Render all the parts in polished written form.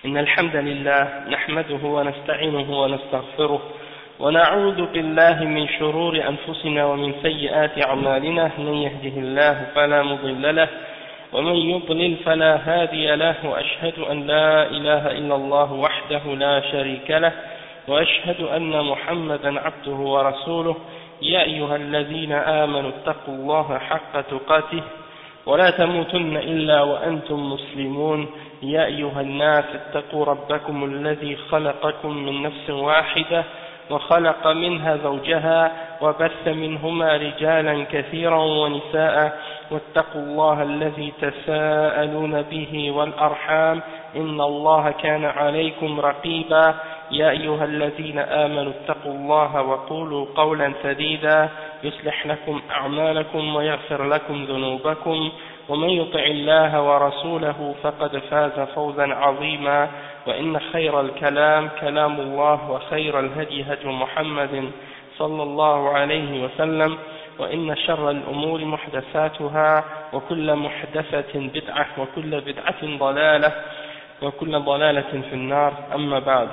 إن الحمد لله نحمده ونستعينه ونستغفره ونعوذ بالله من شرور أنفسنا ومن سيئات أعمالنا من يهده الله فلا مضل له ومن يضلل فلا هادي له وأشهد أن لا إله إلا الله وحده لا شريك له وأشهد أن محمدا عبده ورسوله يا أيها الذين آمنوا اتقوا الله حق تقاته ولا تموتن إلا وأنتم مسلمون يا أيها الناس اتقوا ربكم الذي خلقكم من نفس واحدة وخلق منها زوجها وبث منهما رجالا كثيرا ونساء واتقوا الله الذي تساءلون به والأرحام إن الله كان عليكم رقيبا يا أيها الذين آمنوا اتقوا الله وقولوا قولا سديدا يصلح لكم أعمالكم ويغفر لكم ذنوبكم ومن يطع الله ورسوله فقد فاز فوزا عظيما وإن خير الكلام كلام الله وخير الهدي هدي محمد صلى الله عليه وسلم وإن شر الأمور محدثاتها وكل محدثة بدعة وكل بدعة ضلالة وكل ضلالة في النار أما بعد.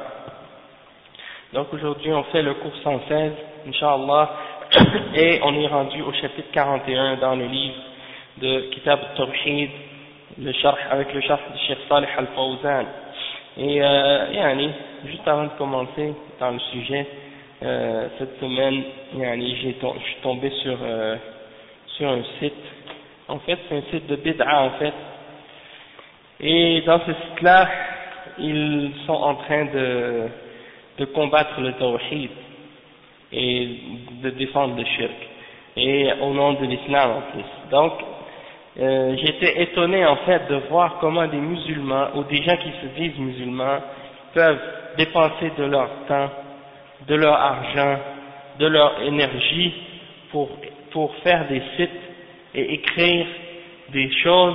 Donc aujourd'hui on fait le cours 116 Inch'Allah et on est rendu au chapitre 41 dans le livre de Kitab al-Tawhid, le sharh avec le sharh du Cheikh Salih al-Fawzan. Et juste avant de commencer dans le sujet, cette semaine je suis tombé sur un site. En fait c'est un site de bid'a en fait, et dans ce site là ils sont en train de combattre le tawhid et de défendre le shirk, et au nom de l'islam en plus. Donc j'étais étonné en fait de voir comment des musulmans ou des gens qui se disent musulmans peuvent dépenser de leur temps, de leur argent, de leur énergie pour faire des sites et écrire des choses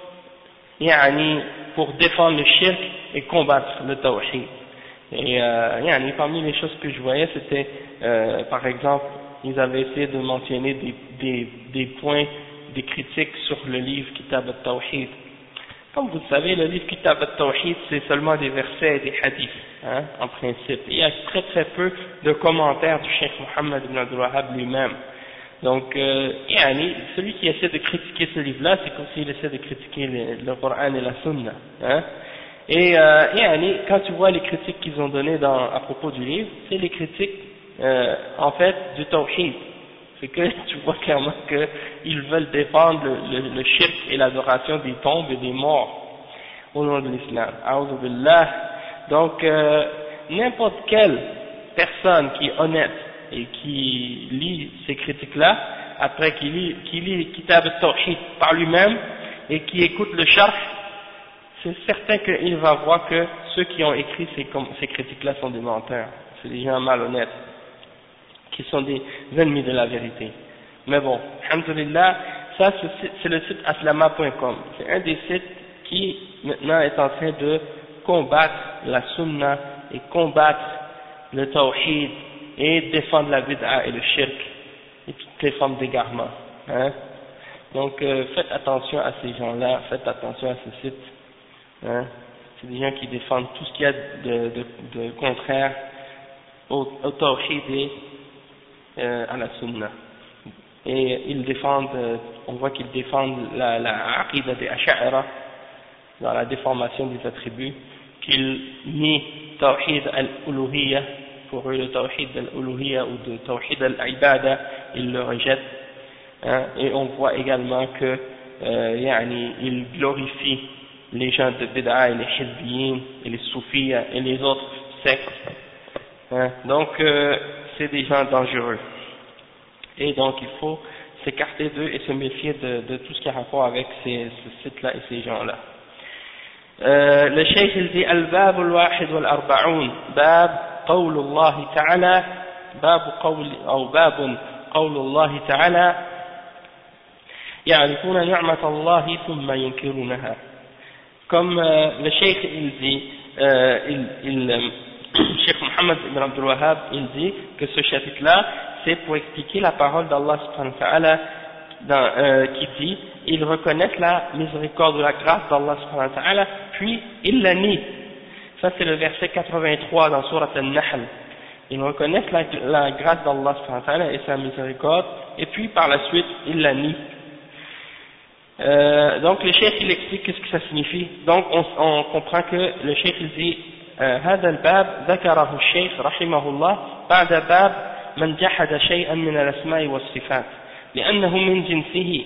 pour défendre le shirk et combattre le tawhid. Et parmi les choses que je voyais, c'était par exemple, ils avaient essayé de mentionner des points, des critiques sur le livre Kitab al-Tawhid. Comme vous le savez, le livre Kitab al-Tawhid, c'est seulement des versets et des hadiths, en principe. Il y a très très peu de commentaires du Cheikh Mohammed ibn Abdul Wahhab lui-même. Donc, celui qui essaie de critiquer ce livre-là, c'est comme s'il essaie de critiquer le Coran et la Sunna. Et quand tu vois les critiques qu'ils ont données à propos du livre, c'est les critiques en fait du tawhid. C'est que tu vois clairement qu'ils veulent défendre le shirk et l'adoration des tombes et des morts au nom de l'islam. A'udhu billah. Donc n'importe quelle personne qui est honnête et qui lit ces critiques-là, après qui lit Kitab al-Tawhid par lui-même et qui écoute le sharh, c'est certain qu'il va voir que ceux qui ont écrit ces critiques-là sont des menteurs, c'est des gens malhonnêtes, qui sont des ennemis de la vérité. Mais bon, alhamdoulilah, ça c'est le site aslama.com, c'est un des sites qui maintenant est en train de combattre la sunna et combattre le tawhid et défendre la bid'a et le shirk et toutes les formes d'égarement. Donc faites attention à ces gens-là, faites attention à ce site. C'est des gens qui défendent tout ce qu'il y a de contraire au tawhid et à la sunna. Et ils défendent, on voit qu'ils défendent la aqidah des ash'ara dans la déformation des attributs, qu'ils nient tawhid al-uluhiyya, pour eux le tawhid al-uluhiyya ou le tawhid al-ibada, ils le rejettent. Et on voit également que ils glorifient les gens de bid'a et les hizbiyin et les soufis et les autres sectes. Donc c'est des gens dangereux, et donc il faut s'écarter d'eux et se méfier de tout ce qui a rapport avec ce site-là et ces gens-là. Le cheikh il dit al-bab al-wahid wal-arba'un bab qawl Allah ta'ala bab qawl Allah ta'ala يعرفون نعمة الله ثم ينكرونها. Comme le cheikh il dit, Cheikh Mohammed ibn Abdul Wahhab il dit que ce chapitre-là c'est pour expliquer la parole d'Allah subhanahu wa ta'ala qui dit ils reconnaissent la miséricorde ou la grâce d'Allah subhanahu wa ta'ala, puis ils la nient. Ça c'est le verset 83 dans Surat Al-Nahl. Ils reconnaissent la grâce d'Allah subhanahu wa ta'ala et sa miséricorde, et puis par la suite ils la nient. Donc le cheikh il explique qu'est-ce que ça signifie. Donc on comprend que le cheikh il dit هذا الباب ذكره الشيخ رحمه الله بعد باب من جحد شيئا من الأسماء والصفات لأنه من جنسه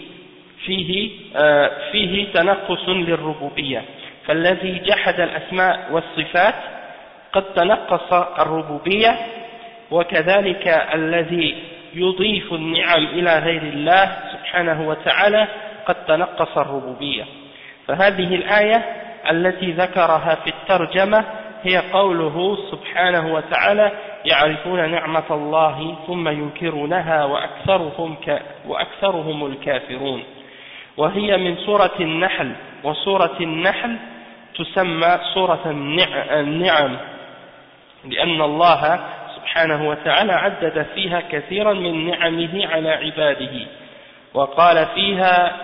فيه تنقص للربوبية، فالذي جحد الأسماء والصفات قد تنقص الربوبية، وكذلك الذي يضيف النعم إلى غير الله سبحانه وتعالى قد تنقص الربوبية. فهذه الآية التي ذكرها في الترجمة هي قوله سبحانه وتعالى يعرفون نعمة الله ثم ينكرونها وأكثرهم الكافرون، وهي من سورة النحل، وسورة النحل تسمى سورة النعم لأن الله سبحانه وتعالى عدد فيها كثيرا من نعمه على عباده، وقال فيها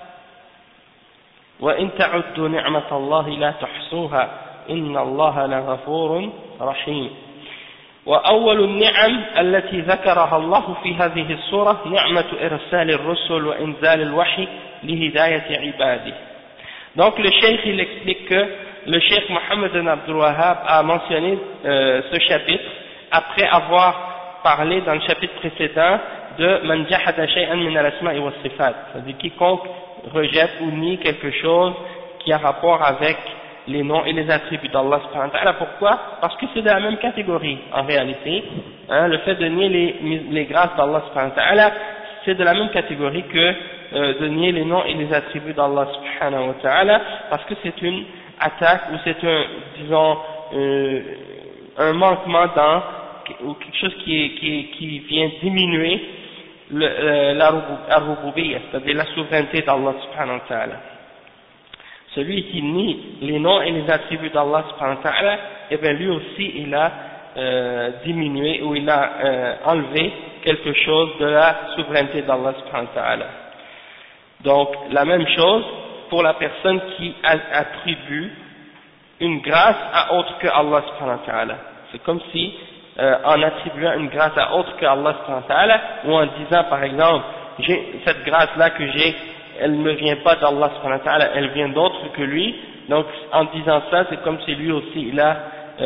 وإن تعدوا نعمة الله لا تحصوها إن الله لغفور رحيم. وأول النعم التي ذكرها الله في هذه السورة نعمة إرسال الرسل وإنزال الوحي لهداية عباده. Donc le cheikh il explique que le cheikh Mohammed bin Abdul Wahhab a mentionné ce chapitre après avoir parlé dans le chapitre précédent de man jahada shay'an min al-asma'i was sifat, c'est-à-dire quiconque rejette ou nie quelque chose qui a rapport avec les noms et les attributs d'Allah subhanahu wa ta'ala. Pourquoi? Parce que c'est de la même catégorie en réalité, hein, le fait de nier les grâces d'Allah subhanahu wa ta'ala, c'est de la même catégorie que de nier les noms et les attributs d'Allah subhanahu wa ta'ala, parce que c'est une attaque ou c'est un, disons, un manquement dans, ou quelque chose qui vient diminuer la rububiyya, c'est-à-dire la souveraineté d'Allah subhanahu wa ta'ala. Celui qui nie les noms et les attributs d'Allah subhanahu wa ta'ala, eh bien lui aussi il a diminué ou il a enlevé quelque chose de la souveraineté d'Allah subhanahu wa ta'ala. Donc la même chose pour la personne qui attribue une grâce à autre que Allah subhanahu wa ta'ala. C'est comme si en attribuant une grâce à autre que Allah subhanahu wa ta'ala, ou en disant par exemple cette grâce là que j'ai, elle ne me vient pas d'Allah subhanahu wa ta'ala, elle vient d'autre que lui. Donc en disant ça, c'est comme si lui aussi il a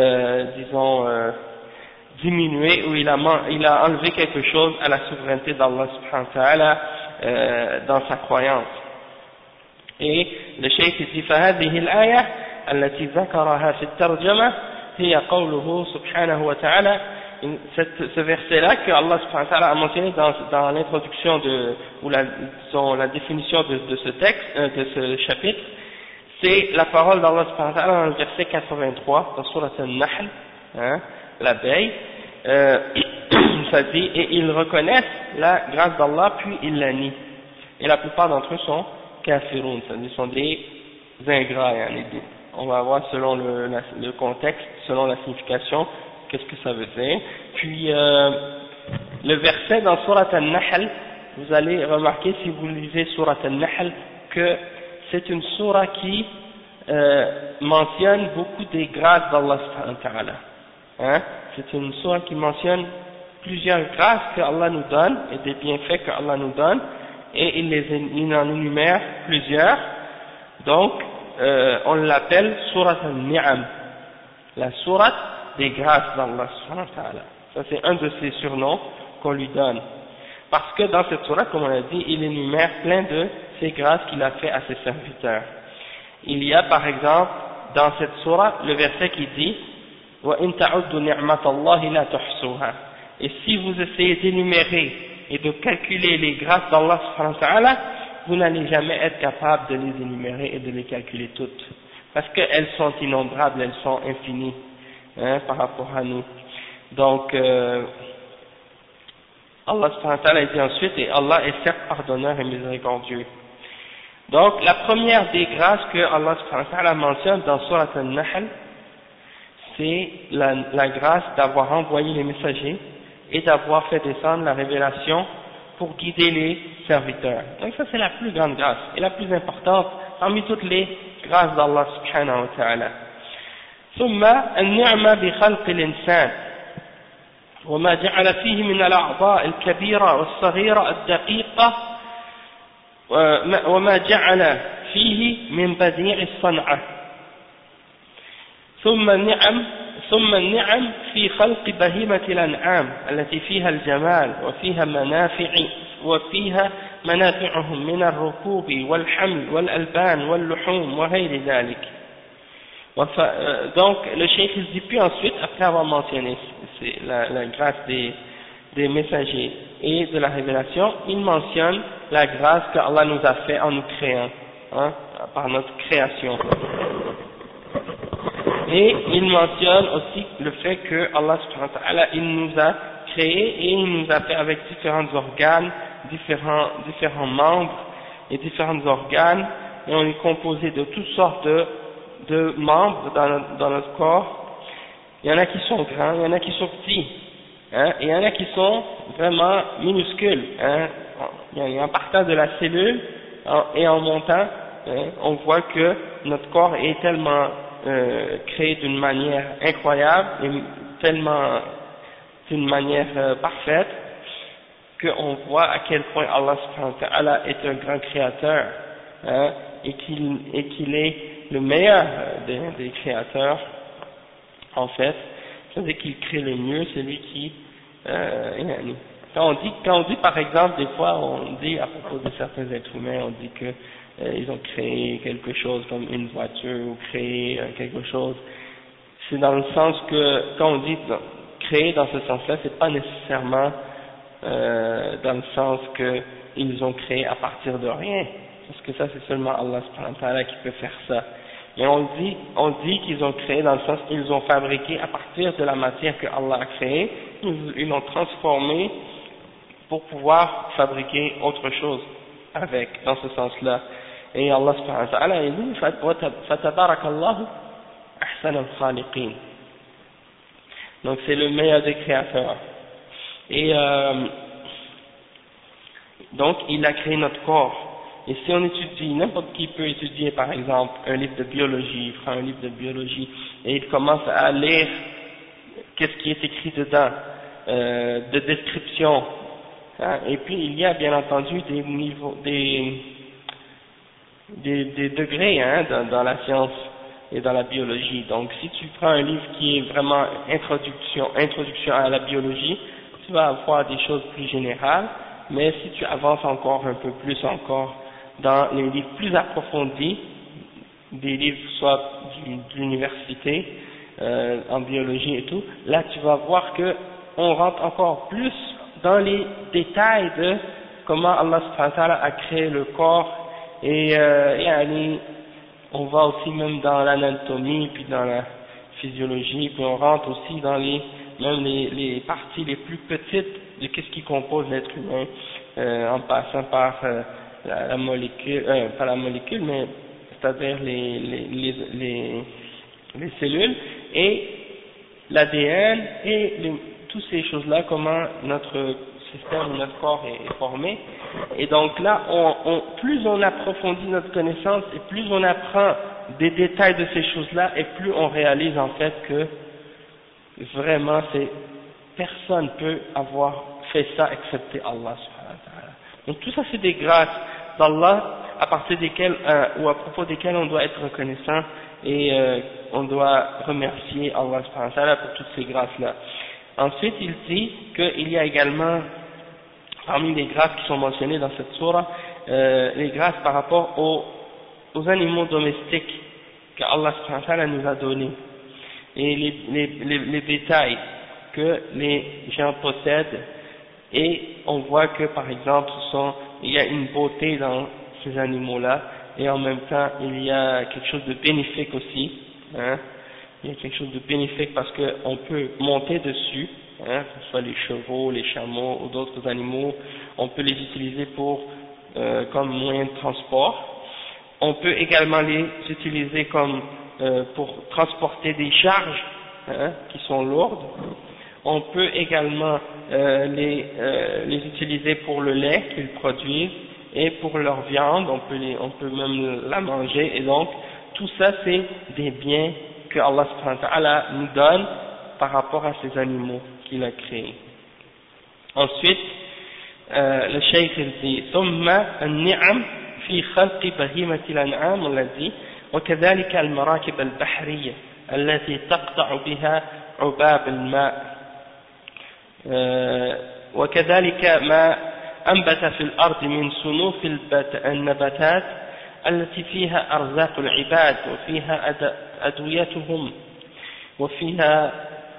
diminué ou il a enlevé quelque chose à la souveraineté d'Allah subhanahu wa ta'ala dans sa croyance. Et le cheikh dit فهذه الآية التي ذكرها في الترجمة هي قوله سبحانه وتعالى. Ce verset-là que Allah subhanahu wa ta'ala a mentionné dans l'introduction ou la définition de ce texte, de ce chapitre, c'est la parole d'Allah subhanahu wa ta'ala dans le verset 83 dans Surat Al-Nahl, hein, l'abeille. Ça dit, et ils reconnaissent la grâce d'Allah puis ils la nient. Et la plupart d'entre eux sont kafiroun, c'est-à-dire sont des ingrats. On va voir selon le contexte, selon la signification, qu'est-ce que ça veut dire. Puis le verset dans Surat Al-Nahl, vous allez remarquer si vous lisez Surat Al-Nahl que c'est une sourate qui mentionne beaucoup des grâces d'Allah subhanahu wa ta'ala. Hein? C'est une sourate qui mentionne plusieurs grâces que Allah nous donne et des bienfaits que Allah nous donne, et il en énumère plusieurs. Donc on l'appelle Surat Al-Ni'am, la sourate des grâces d'Allah subhanahu wa ta'ala. Ça c'est un de ses surnoms qu'on lui donne, parce que dans cette sourate, comme on a dit, il énumère plein de ces grâces qu'il a fait à ses serviteurs. Il y a par exemple dans cette sourate le verset qui dit وَإِن تَعُدُّوا نِعْمَةَ اللَّهِ لَا تُحْصُوهَا. Et si vous essayez d'énumérer et de calculer les grâces d'Allah subhanahu wa ta'ala, vous n'allez jamais être capable de les énumérer et de les calculer toutes, parce qu'elles sont innombrables, elles sont infinies, hein, par rapport à nous. Donc Allah subhanahu wa ta'ala dit ensuite, et Allah est certes pardonneur et miséricordieux. Donc la première des grâces que Allah subhanahu wa ta'ala mentionne dans Surat Al-Nahl, c'est la grâce d'avoir envoyé les messagers et d'avoir fait descendre la révélation pour guider les serviteurs. Donc ça c'est la plus grande grâce et la plus importante parmi toutes les grâces d'Allah subhanahu wa ta'ala. ثم النعمة بخلق الإنسان وما جعل فيه من الأعضاء الكبيرة والصغيرة الدقيقة وما جعل فيه من بديع الصنعة ثم النعم في خلق بهيمة الأنعام التي فيها الجمال وفيها منافعهم من الركوب والحمل والألبان واللحوم وغير ذلك. Donc le cheikh il dit puis ensuite, après avoir mentionné la grâce des messagers et de la révélation, il mentionne la grâce que Allah nous a fait en nous créant, hein, par notre création. Et il mentionne aussi le fait que Allah subhanahu wa ta'ala, il nous a créé et il nous a fait avec différents organes, différents membres et différents organes, et on est composé de toutes sortes de membres dans notre corps. Il y en a qui sont grands, il y en a qui sont petits, hein, et il y en a qui sont vraiment minuscules, hein. En partant de la cellule et en montant, hein, on voit que notre corps est tellement créé d'une manière incroyable et tellement d'une manière parfaite qu'on voit à quel point Allah subhanahu wa ta'ala est un grand créateur, hein, et qu'il est le meilleur des créateurs en fait, c'est-à-dire qu'il crée le mieux, c'est lui qui quand on dit par exemple, des fois on dit à propos de certains êtres humains, on dit que ils ont créé quelque chose comme une voiture ou créé quelque chose, c'est dans le sens que quand on dit créer dans ce sens-là, c'est pas nécessairement dans le sens que ils ont créé à partir de rien, parce que ça c'est seulement Allah subhanahu wa ta'ala qui peut faire ça. Mais on dit qu'ils ont créé dans le sens qu'ils ont fabriqué à partir de la matière que Allah a créée, ils l'ont transformé pour pouvoir fabriquer autre chose avec, dans ce sens-là. Et Allah subhanahu wa ta'ala il dit fatabarakallahu ahsan al-khaliqin. Donc c'est le meilleur des créateurs. Et donc il a créé notre corps. Et si on étudie, n'importe qui peut étudier par exemple un livre de biologie, il prend un livre de biologie et il commence à lire qu'est-ce qui est écrit dedans, de description, hein, et puis il y a bien entendu des niveaux, des degrés, hein, dans la science et dans la biologie. Donc si tu prends un livre qui est vraiment introduction à la biologie, tu vas avoir des choses plus générales, mais si tu avances encore un peu plus encore dans les livres plus approfondis, des livres soit de l'université, en biologie et tout, là tu vas voir que on rentre encore plus dans les détails de comment Allah subhanahu wa ta'ala a créé le corps, et on va aussi même dans l'anatomie puis dans la physiologie, puis on rentre aussi dans les parties les plus petites de qu'est-ce qui compose l'être humain, en passant par la molécule, pas la molécule, mais c'est-à-dire les cellules et l'ADN et toutes ces choses-là, comment notre système, notre corps est formé. Et donc là, plus on approfondit notre connaissance et plus on apprend des détails de ces choses-là, et plus on réalise en fait que vraiment personne peut avoir fait ça excepté Allah subhanahu wa ta'ala. Donc tout ça c'est des grâces d'Allah à partir desquelles ou à propos desquelles on doit être reconnaissant, et on doit remercier Allah subhanahu wa ta'ala pour toutes ces grâces-là. Ensuite il dit qu'il y a également parmi les grâces qui sont mentionnées dans cette sourate, les grâces par rapport aux animaux domestiques que Allah subhanahu wa ta'ala nous a donnés, et les bétails que les gens possèdent, et on voit que par exemple il y a une beauté dans ces animaux-là, et en même temps il y a quelque chose de bénéfique aussi, hein, il y a quelque chose de bénéfique parce qu'on peut monter dessus, hein, que ce soit les chevaux, les chameaux ou d'autres animaux, on peut les utiliser comme moyen de transport. On peut également les utiliser comme pour transporter des charges, hein, qui sont lourdes. On peut également les utiliser pour le lait qu'ils produisent et pour leur viande, on peut même la manger, et donc tout ça c'est des biens que Allah subhanahu wa ta'ala nous donne par rapport à ces animaux qu'il a créés. Ensuite, le cheikh il dit ثم النعم في خلق بهيمة الأنعام الذي وكذلك المراكب البحرية التي تقطع بها عباب الماء وكذلك ما أنبت في الأرض من صنوف النباتات التي فيها أرزاق العباد وفيها أدويتهم وفيها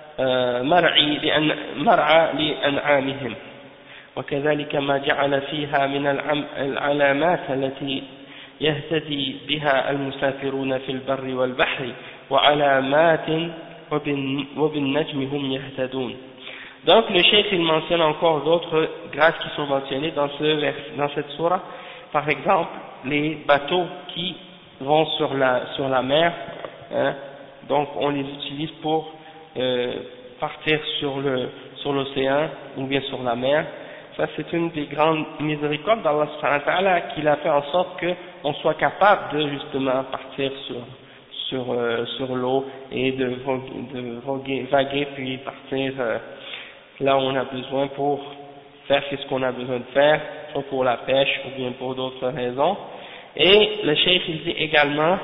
مرعى لأنعامهم وكذلك ما جعل فيها من العلامات التي يهتدي بها المسافرون في البر والبحر وعلامات وبالنجم هم يهتدون. Donc le cheikh il mentionne encore d'autres grâces qui sont mentionnées dans cette sourate. Par exemple, les bateaux qui vont sur la mer, hein, donc on les utilise pour partir sur l'océan ou bien sur la mer. Ça c'est une des grandes miséricordes d'Allah subhanahu wa ta'ala qu'il a fait en sorte qu'on soit capable de justement partir sur l'eau et de vaguer puis partir là où on a besoin pour faire ce qu'on a besoin de faire, soit pour la pêche ou bien pour d'autres raisons. Et le cheikh il dit également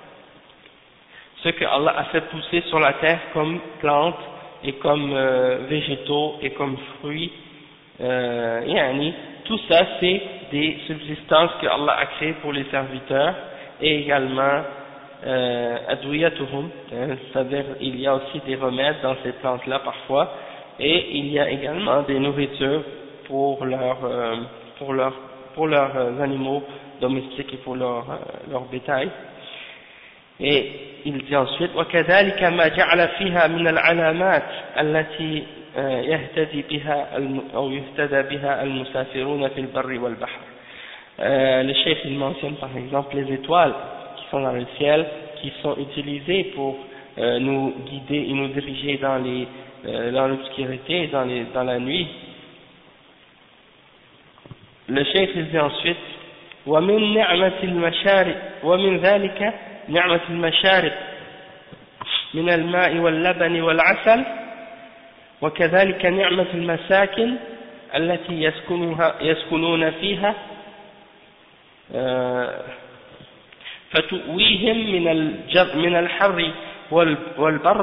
ce que Allah a fait pousser sur la terre comme plantes et comme végétaux et comme fruits, tout ça c'est des subsistances que Allah a créées pour les serviteurs et également adwiyatuhum, c'est-à-dire il y a aussi des remèdes dans ces plantes-là parfois, et il y a également des nourritures pour leurs animaux domestiques et pour leur bétail. Et il dit ensuite وكذلك ما جعل فيها من العلامات التي يهتدي بها أو يهتدى بها المسافرون في البر والبحر. Le cheikh il mentionne par exemple les étoiles qui sont dans le ciel, qui sont utilisées pour nous guider et nous diriger dans l'obscurité, dans la nuit. Le cheikh il dit ensuite ومن نعمة المشارب ومن ذلك نعمة المشارب من الماء واللبن والعسل وكذلك نعمة المساكن التي يسكنون فيها فتؤويهم من الحر والبرد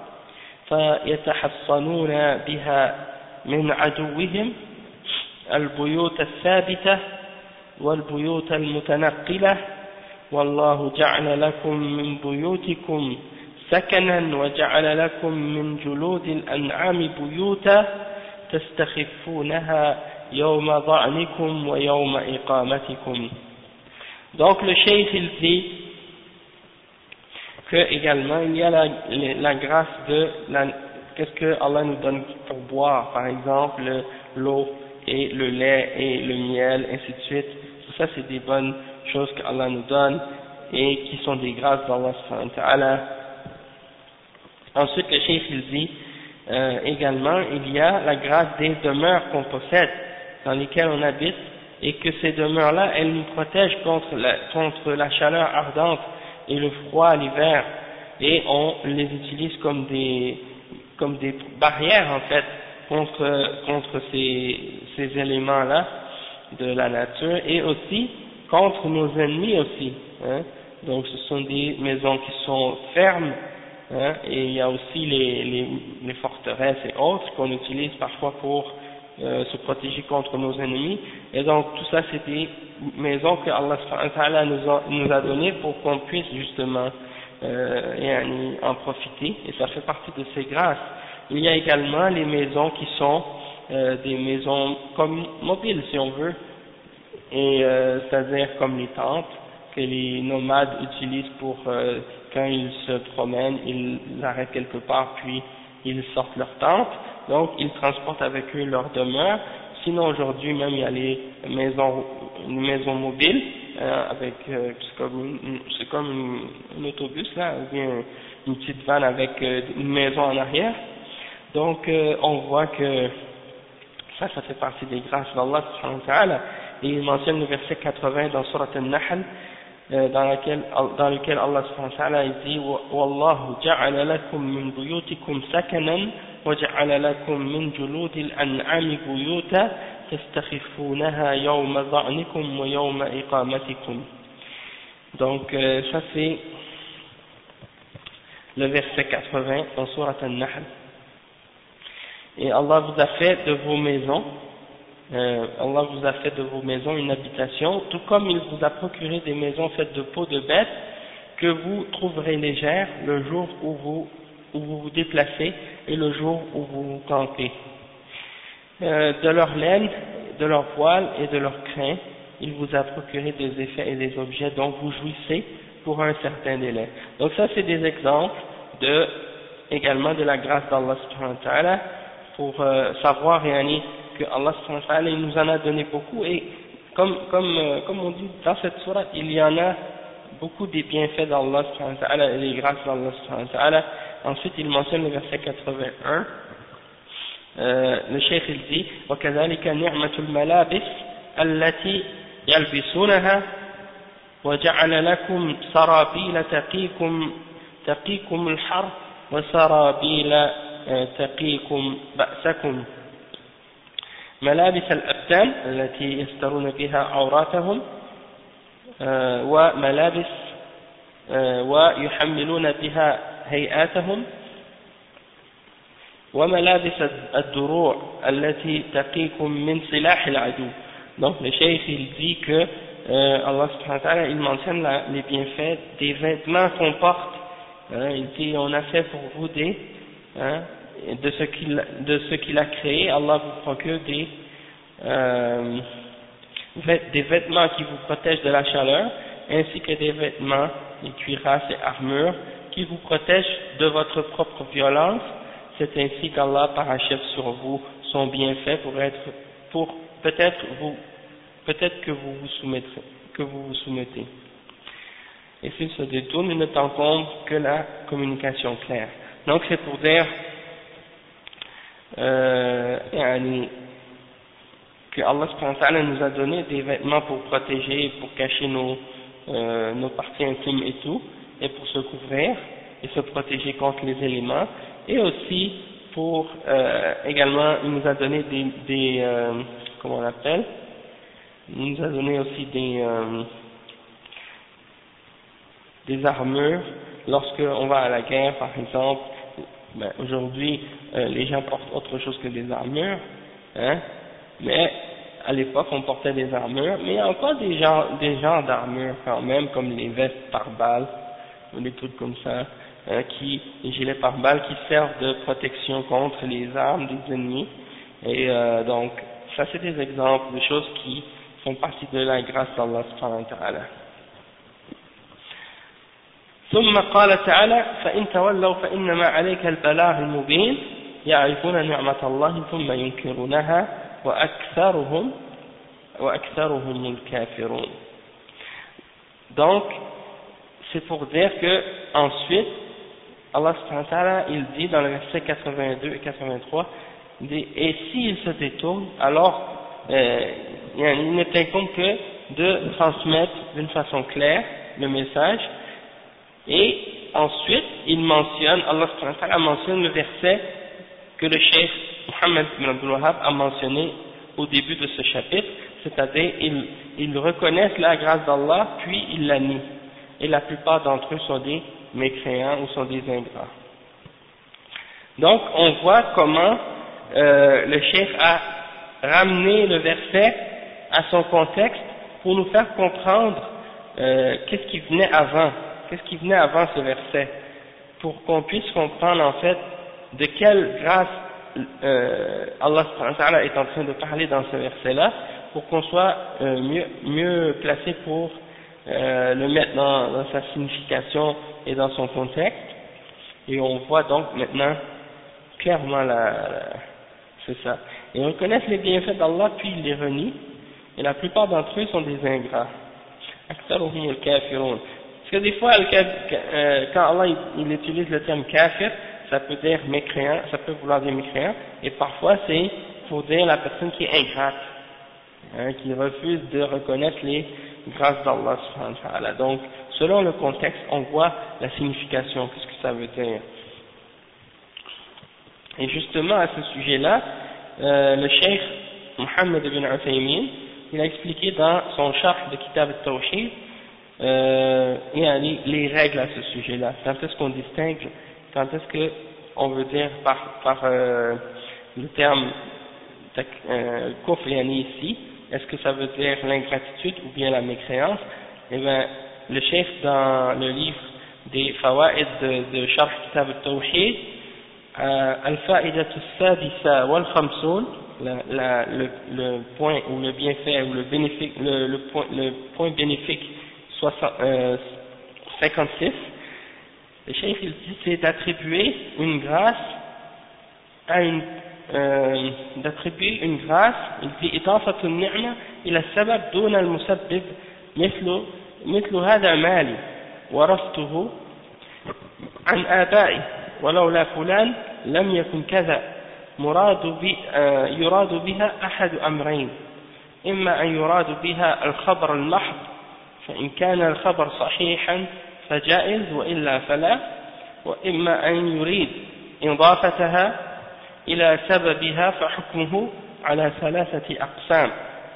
فيتحصنون بها من عدوهم البيوت الثابتة والبيوت المتنقلة والله جعل لكم من بيوتكم سكنا وجعل لكم من جلود الأنعام بيوتا تستخفونها يوم ظعنكم ويوم إقامتكم. Donc le cheikh il dit que également il y a la grâce de qu'est-ce que Allah nous donne pour boire, par exemple l'eau et le lait et le miel, ainsi de suite. Tout ça c'est des bonnes choses que Allah nous donne et qui sont des grâces d'Allah subhanahu wa ta'ala. Ensuite le cheikh il dit également il y a la grâce des demeures qu'on possède, dans lesquelles on habite, et que ces demeures-là, elles nous protègent contre la chaleur ardente et le froid l'hiver, et on les utilise comme des barrières en fait contre ces éléments-là de la nature, et aussi contre nos ennemis aussi, hein. Donc ce sont des maisons qui sont fermes, hein, et il y a aussi les forteresses et autres qu'on utilise parfois pour se protéger contre nos ennemis. Et donc tout ça c'est des maisons que Allah subhanahu wa ta'ala nous a données pour qu'on puisse justement en profiter, et ça fait partie de ces grâces. Il y a également les maisons qui sont des maisons comme mobiles si on veut, et c'est-à-dire comme les tentes que les nomades utilisent pour quand ils se promènent, ils arrêtent quelque part puis ils sortent leur tente, donc ils transportent avec eux leur demeure. Sinon aujourd'hui même il y a les maisons mobiles, avec c'est comme un autobus là, ou bien une petite vanne avec une maison en arrière. Donc on voit que ça fait partie des grâces d'Allah subhanahu wa ta'ala. Et il mentionne le verset 80 dans Surat An-Nahl, dans lequel Allah subhanahu wa ta'ala dit Wallahu ja'ala lakum min buyutikum sakanan wa ja'ala lakum min juludil an'ami buyuta tastakhifunaha yawma dha'nikum wa yawma iqamatikum. Donc ça c'est le verset 80 dans Sourate An-Nahl. Et Allah vous a fait de vos maisons une habitation, tout comme il vous a procuré des maisons faites de peaux de bêtes que vous trouverez légères le jour où vous vous déplacez et le jour où vous vous campez. De leur laine, de leur poil et de leur crin, il vous a procuré des effets et des objets dont vous jouissez pour un certain délai. Donc ça c'est des exemples également de la grâce d'Allah subhanahu wa ta'ala pour savoir que Allah subhanahu wa ta'ala il nous en a donné beaucoup, et comme on dit dans cette sourate, il y en a beaucoup des bienfaits d'Allah subhanahu wa ta'ala et des grâces d'Allah subhanahu wa ta'ala. Ensuite il mentionne le verset 81, le cheikh il dit وَكَذَلِكَ نِعْمَةُ الْمَلَابِسِ الَّتِي يَلْبِسُونَهَا وَجَعَلَ لَكُمْ سَرَابِيلَ تَقِيكُمُ الْحَرَّ وَسَرَابِيلَ تَقِيكُمْ بَأْسَكُمْ ملابس الأبدان التي يسترون بها عوراتهم وملابس ويحملون بها هيئاتهم وملابس الدروع التي تقيكم من سلاح العدو. Donc le cheikh il dit que Allah subhanahu wa ta'ala il mentionne les bienfaits des vêtements qu'on porte. Il dit on a fait pour vous de ce qu'il a créé. Allah vous procure des vêtements qui vous protègent de la chaleur, ainsi que des vêtements, des cuirasses et armures qui vous protègent de votre propre violence. C'est ainsi qu'Allah parachève sur vous son bienfait peut-être que vous vous soumettez. Et s'il se détourne, il ne t'en compte que la communication claire. Donc c'est pour dire que Allah subhanahu wa ta'ala nous a donné des vêtements pour protéger, pour cacher nos parties intimes et tout, et pour se couvrir et se protéger contre les éléments, et aussi pour également il nous a donné comment on appelle, il nous a donné aussi des armures lorsque on va à la guerre par exemple. Aujourd'hui les gens portent autre chose que des armures, mais à l'époque on portait des armures, mais il y a encore des genres d'armures quand même, comme les vestes par balles ou des trucs comme ça, les gilets par balles qui servent de protection contre les armes des ennemis. Et donc ça c'est des exemples de choses qui font partie de la grâce d'Allah subhanahu wa ta'ala. ثم قال تعالى فإن تولوا فإنما عليك البلاغ المبين يعرفون نعمة الله ثم ينكرونها وأكثرهم الكافرون. Donc c'est pour dire que ensuite Allah subhanahu wa ta'ala il dit dans le verset 82 et 83, il dit, et s'ils se détournent, alors il ne t'incombe que de transmettre d'une façon claire le message. Et ensuite il mentionne, Allah subhanahu wa ta'ala mentionne le verset que le cheikh Muhammad ibn Abdul Wahhab a mentionné au début de ce chapitre, c'est-à-dire ils reconnaissent la grâce d'Allah puis ils la nient, et la plupart d'entre eux sont des mécréants ou sont des ingrats. Donc on voit comment le cheikh a ramené le verset à son contexte pour nous faire comprendre qu'est-ce qui venait avant ce verset, pour qu'on puisse comprendre en fait de quelle grâce Allah subhanahu wa ta'ala est en train de parler dans ce verset-là, pour qu'on soit mieux placé pour le mettre dans sa signification et dans son contexte. Et on voit donc maintenant clairement c'est ça. Et on connaît les bienfaits d'Allah puis ils les renient, et la plupart d'entre eux sont des ingrats. أكثرهم الكافرون. Parce que des fois, quand Allah il utilise le terme kafir, ça peut dire mécréant, ça peut vouloir dire mécréant, et parfois c'est pour dire la personne qui est ingrate, qui refuse de reconnaître grâce d'Allah subhanahu wa ta'ala. Donc, selon le contexte, on voit la signification, qu'est-ce que ça veut dire. Et justement, à ce sujet-là, le cheikh Mohammed ibn Uthaymin, il a expliqué dans son sharh de Kitab al-Tawhid, les règles à ce sujet-là. Quand est-ce qu'on distingue, quand est-ce qu'on veut dire par le terme kufr ici, est-ce que ça veut dire l'ingratitude ou bien la mécréance? Eh bien, le chef dans le livre des fawaïd de Sharh Kitab al-Tawhid, al-fa'idatu as-sadisa wal khamsoun, le point ou le bienfait ou le point bénéfique 56, le chef il dit c'est d'attribuer une grâce à d'attribuer une grâce, il dit إضافة النعمة إلى السبب دون المسبب مثل هذا مالي ورثته عن آبائي ولولا فلان لم يكن كذا يراد بها أحد أمرين إما أن يراد بها الخبر المحض فإن كان الخبر صحيحا فجائز وإلا فلا وإما أن يريد إضافتها إلى سببها فحكمه على ثلاثة أقسام.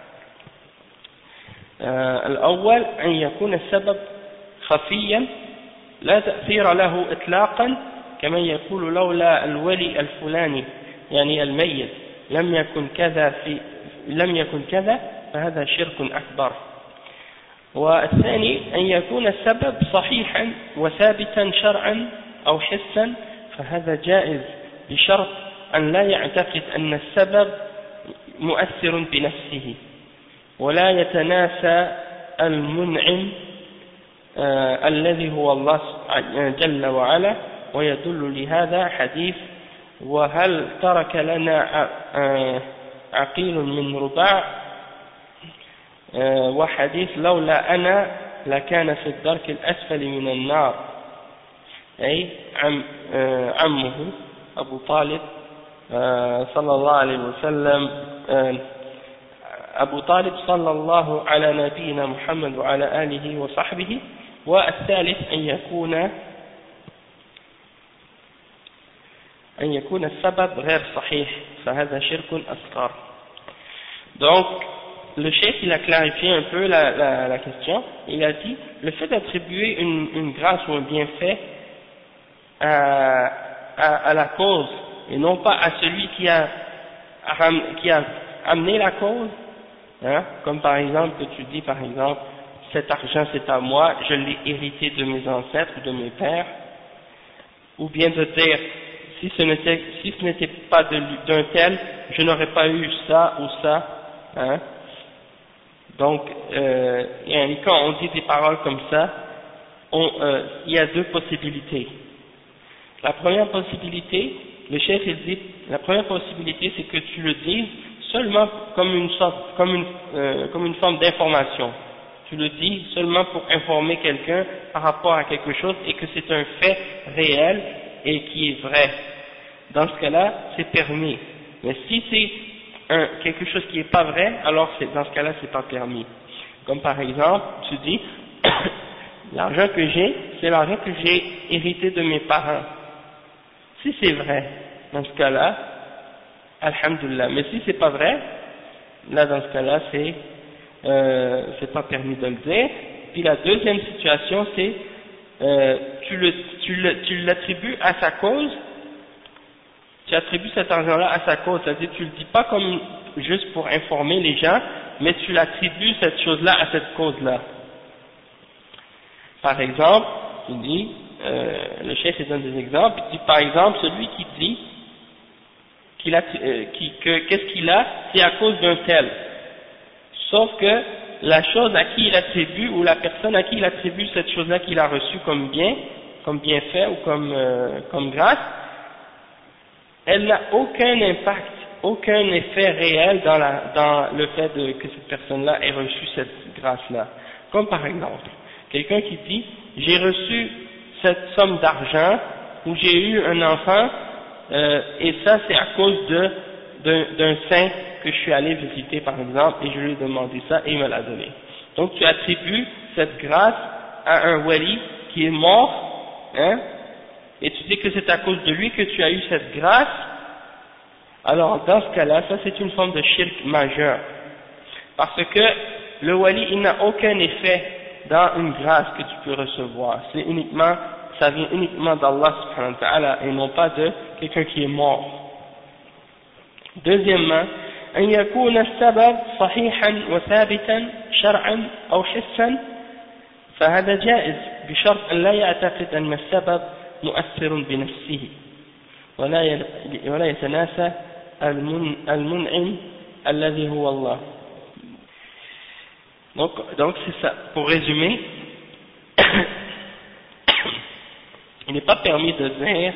الأول أن يكون السبب خفيا لا تأثير له إطلاقا كما يقول لولا الولي الفلاني يعني الميت لم يكن كذا فهذا شرك أكبر. والثاني أن يكون السبب صحيحا وثابتا شرعا أو حسا فهذا جائز بشرط أن لا يعتقد أن السبب مؤثر بنفسه ولا يتناسى المنعم الذي هو الله جل وعلا. ويدل لهذا حديث وهل ترك لنا عقيل من رباع وحديث لولا أنا لكان في الدرك الأسفل من النار أي عمه أبو طالب صلى الله عليه وسلم أبو طالب صلى الله على نبينا محمد وعلى آله وصحبه. والثالث أن يكون السبب غير صحيح فهذا شرك أصغر. Donc le chef il a clarifié un peu la question. Il a dit le fait d'attribuer une grâce ou un bienfait à la cause et non pas à celui qui a amené la cause, hein, comme par exemple que tu dis par exemple cet argent c'est à moi, je l'ai hérité de mes ancêtres ou de mes pères, ou bien de dire si ce n'était pas d'un tel, je n'aurais pas eu ça ou ça, hein. Donc quand on dit des paroles comme ça, il y a deux possibilités. La première possibilité, le chef il dit, la première possibilité c'est que tu le dises seulement comme une forme d'information. Tu le dis seulement pour informer quelqu'un par rapport à quelque chose et que c'est un fait réel et qui est vrai. Dans ce cas-là, c'est permis. Mais si c'est quelque chose qui n'est pas vrai, alors dans ce cas-là, c'est pas permis. Comme par exemple, tu dis, l'argent que j'ai, c'est l'argent que j'ai hérité de mes parents. Si c'est vrai, dans ce cas-là, alhamdoulilah. Mais si c'est pas vrai, là dans ce cas-là, c'est pas permis de le dire. Puis la deuxième situation, c'est tu l'attribues à sa cause. Tu attribues cet argent-là à sa cause, c'est-à-dire tu le dis pas comme juste pour informer les gens, mais tu l'attribues cette chose-là à cette cause-là. Par exemple, il dit, le chef il donne des exemples, il dit par exemple celui qui dit qu'est-ce qu'il a, c'est à cause d'un tel. Sauf que la chose à qui il attribue ou la personne à qui il attribue cette chose-là qu'il a reçue comme bien, comme bienfait ou comme grâce, elle n'a aucun impact, aucun effet réel dans le fait que cette personne-là ait reçu cette grâce-là. Comme par exemple, quelqu'un qui dit j'ai reçu cette somme d'argent ou j'ai eu un enfant et ça c'est à cause d'un saint que je suis allé visiter par exemple et je lui ai demandé ça et il me l'a donné. Donc tu attribues cette grâce à un wali qui est mort, hein, et tu dis que c'est à cause de lui que tu as eu cette grâce. Alors dans ce cas-là, ça c'est une forme de shirk majeur, parce que le wali il n'a aucun effet dans une grâce que tu peux recevoir, c'est uniquement, ça vient uniquement d'Allah subhanahu wa ta'ala et non pas de quelqu'un qui est mort. Deuxièmement, أن يكون السبب صحيحا وثابتا شرعا أو حسا فهذا جائز بشرط أن لا يعتقد أن السبب مؤثر بنفسه ولا يتناسى المنعم الذي هو الله. Donc c'est ça. Pour résumer, il n'est pas permis de dire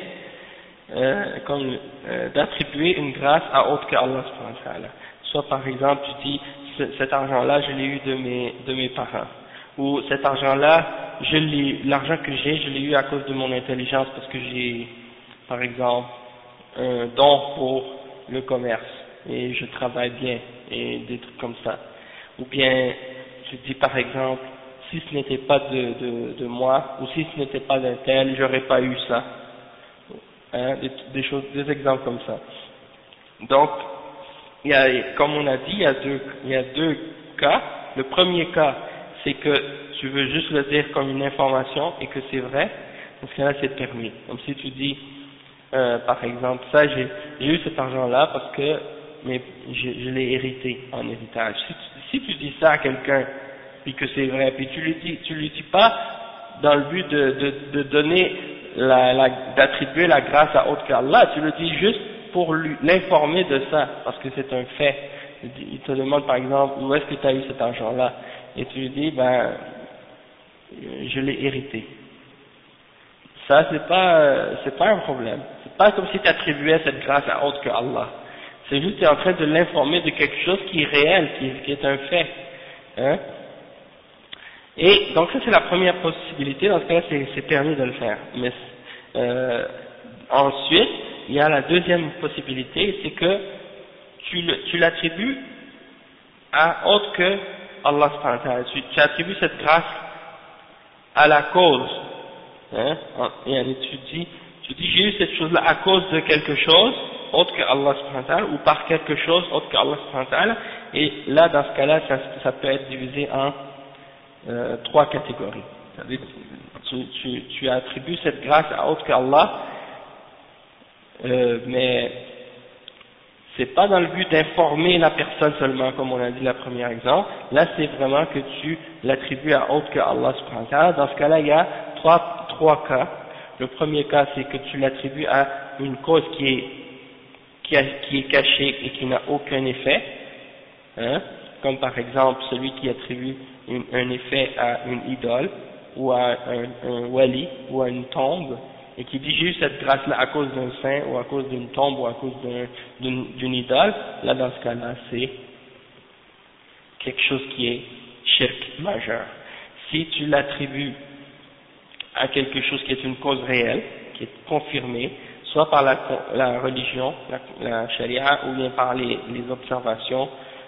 d'attribuer une grâce à autre que Allah subhanahu wa ta'ala. Soit par exemple tu dis cet argent-là je l'ai eu de mes parents, ou cet argent-là l'argent que je l'ai eu à cause de mon intelligence parce que j'ai par exemple un don pour le commerce et je travaille bien et des trucs comme ça. Ou bien tu dis par exemple si ce n'était pas de moi ou si ce n'était pas d'un tel j'aurais pas eu ça. Hein, des exemples comme ça. Donc, comme on a dit, il y a deux cas. Le premier cas, c'est que tu veux juste le dire comme une information et que c'est vrai. Dans ce cas-là, c'est permis. Comme si tu dis, par exemple, ça, j'ai eu cet argent-là parce que je l'ai hérité en héritage. Si tu dis ça à quelqu'un, puis que c'est vrai, puis tu lui dis pas dans le but de donner d'attribuer la grâce à autre qu'Allah, tu le dis juste pour l'informer de ça, parce que c'est un fait. Il te demande par exemple, où est-ce que tu as eu cet argent-là, et tu lui dis, ben, je l'ai hérité. Ça, c'est pas un problème. C'est pas comme si tu attribuais cette grâce à autre qu'Allah. C'est juste que tu es en train de l'informer de quelque chose qui est réel, qui est un fait. Hein? Et donc ça c'est la première possibilité, dans ce cas-là c'est permis de le faire. Mais ensuite, il y a la deuxième possibilité, c'est que tu l'attribues à autre que Allah subhanahu wa ta'ala. Tu attribues cette grâce à la cause. Hein? Et tu dis j'ai eu cette chose-là à cause de quelque chose autre que Allah subhanahu wa ta'ala, ou par quelque chose autre que Allah subhanahu wa ta'ala, et là dans ce cas-là ça peut être divisé en trois catégories. C'est-à-dire, tu attribues cette grâce à autre qu'Allah, mais c'est pas dans le but d'informer la personne seulement, comme on a dit le premier exemple. Là, c'est vraiment que tu l'attribues à autre qu'Allah subhanahu wa ta'ala. Dans ce cas-là, il y a trois cas. Le premier cas, c'est que tu l'attribues à une cause qui est cachée et qui n'a aucun effet, hein, comme par exemple celui qui attribue un effet à une idole ou à un wali ou à une tombe et qui dit j'ai eu cette grâce-là à cause d'un saint ou à cause d'une tombe ou à cause d'une idole. Là dans ce cas-là c'est quelque chose qui est shirk majeur. Si tu l'attribues à quelque chose qui est une cause réelle, qui est confirmée, soit par la religion, la charia, ou bien par les observations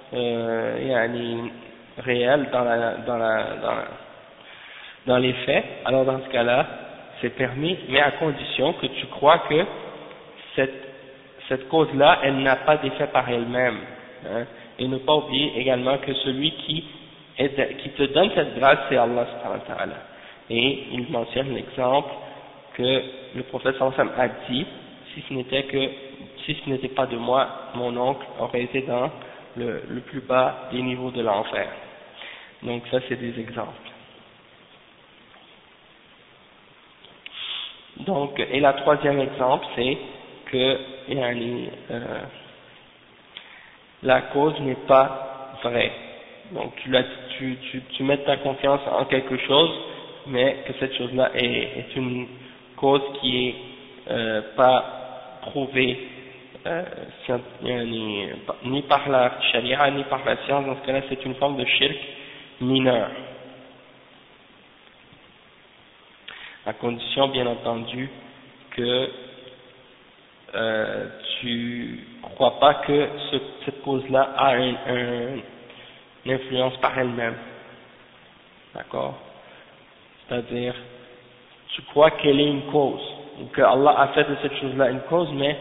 réelles dans les faits, alors dans ce cas-là, c'est permis, mais à condition que tu crois que cette cause-là, elle n'a pas d'effet par elle-même. Hein, et ne pas oublier également que celui qui te donne cette grâce, c'est Allah subhanahu wa ta'ala. Et il mentionne l'exemple que le prophète sallallahu alayhi wa sallam a dit, si ce n'était pas de moi, mon oncle aurait été dans le plus bas des niveaux de l'enfer. Donc ça c'est des exemples. Donc, et la troisième exemple c'est que la cause n'est pas vraie. Donc tu mets ta confiance en quelque chose, mais que cette chose-là est une cause qui est pas prouvée ni par la charia ni par la science. Dans ce cas-là c'est une forme de shirk mineur, à condition bien entendu que tu crois pas que cette cause-là a une influence par elle-même. d'accord? C'est-à-dire, tu crois qu'elle est une cause, ou que Allah a fait de cette chose-là une cause, mais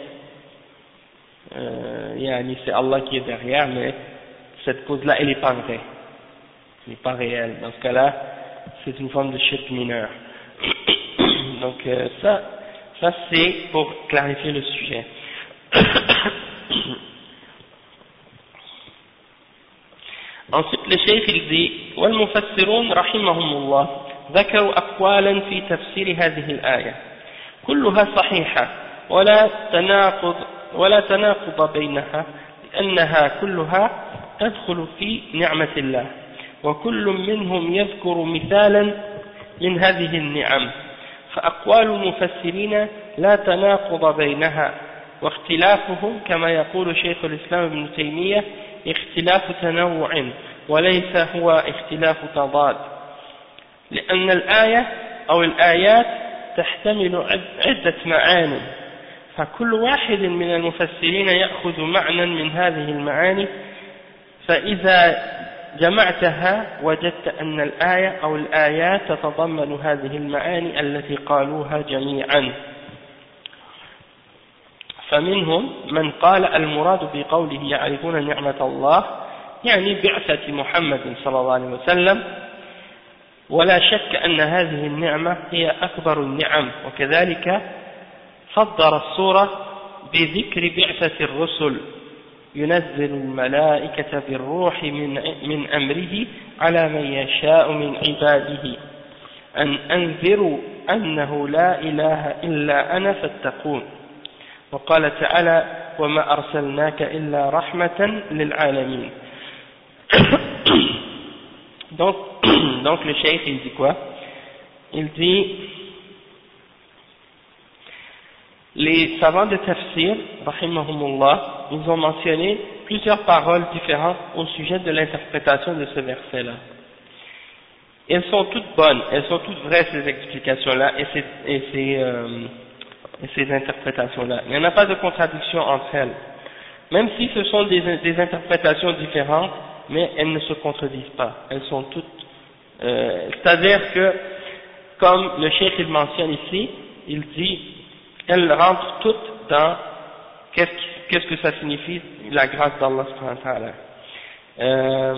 c'est Allah qui est derrière, mais cette cause-là, elle n'est pas vraie, elle n'est pas réelle. Dans ce cas-là, c'est une forme de shirk mineur. Donc ça c'est pour clarifier le sujet. Ensuite, le cheikh il dit والمفسرون رحمهم الله ذكروا أقوالا في تفسير هذه الآية كلها صحيحة ولا تناقض بينها لأنها كلها تدخل في نعمة الله وكل منهم يذكر مثالا من هذه النعم فأقوال المفسرين لا تناقض بينها واختلافهم كما يقول شيخ الإسلام ابن تيمية اختلاف تنوع وليس هو اختلاف تضاد لأن الآية أو الآيات تحتمل عدة معاني فكل واحد من المفسرين يأخذ معنى من هذه المعاني فإذا جمعتها وجدت أن الآية أو الآيات تتضمن هذه المعاني التي قالوها جميعا فمنهم من قال المراد بقوله يعرفون نعمة الله يعني بعثة محمد صلى الله عليه وسلم ولا شك أن هذه النعمة هي أكبر النعم وكذلك صدر السورة بذكر بعثة الرسل ينزل الملائكة بالروح من أمره على من يشاء من عباده أن أنذروا أنه لا إله إلا أنا فاتقون وقال تعالى وما أرسلناك إلا رحمة للعالمين donc le cheikh il dit quoi? Il dit les savants de tafsir rahimahumullah ils ont mentionné plusieurs paroles différentes au sujet de l'interprétation de ce verset là. Elles sont toutes bonnes, elles sont toutes vraies ces explications là et ces interprétations là. Il n'y en a pas de contradiction entre elles, même si ce sont des interprétations différentes, mais elles ne se contredisent pas, elles sont toutes c'est-à-dire que comme le cheikh il mentionne ici, il dit elles rentrent toutes dans qu'est-ce que ça signifie la grâce d'Allah subhanahu wa ta'ala.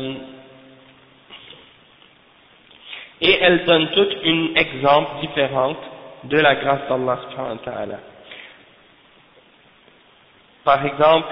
Et elles donnent toutes un exemple différente de la grâce d'Allah subhanahu wa ta'ala. Par exemple,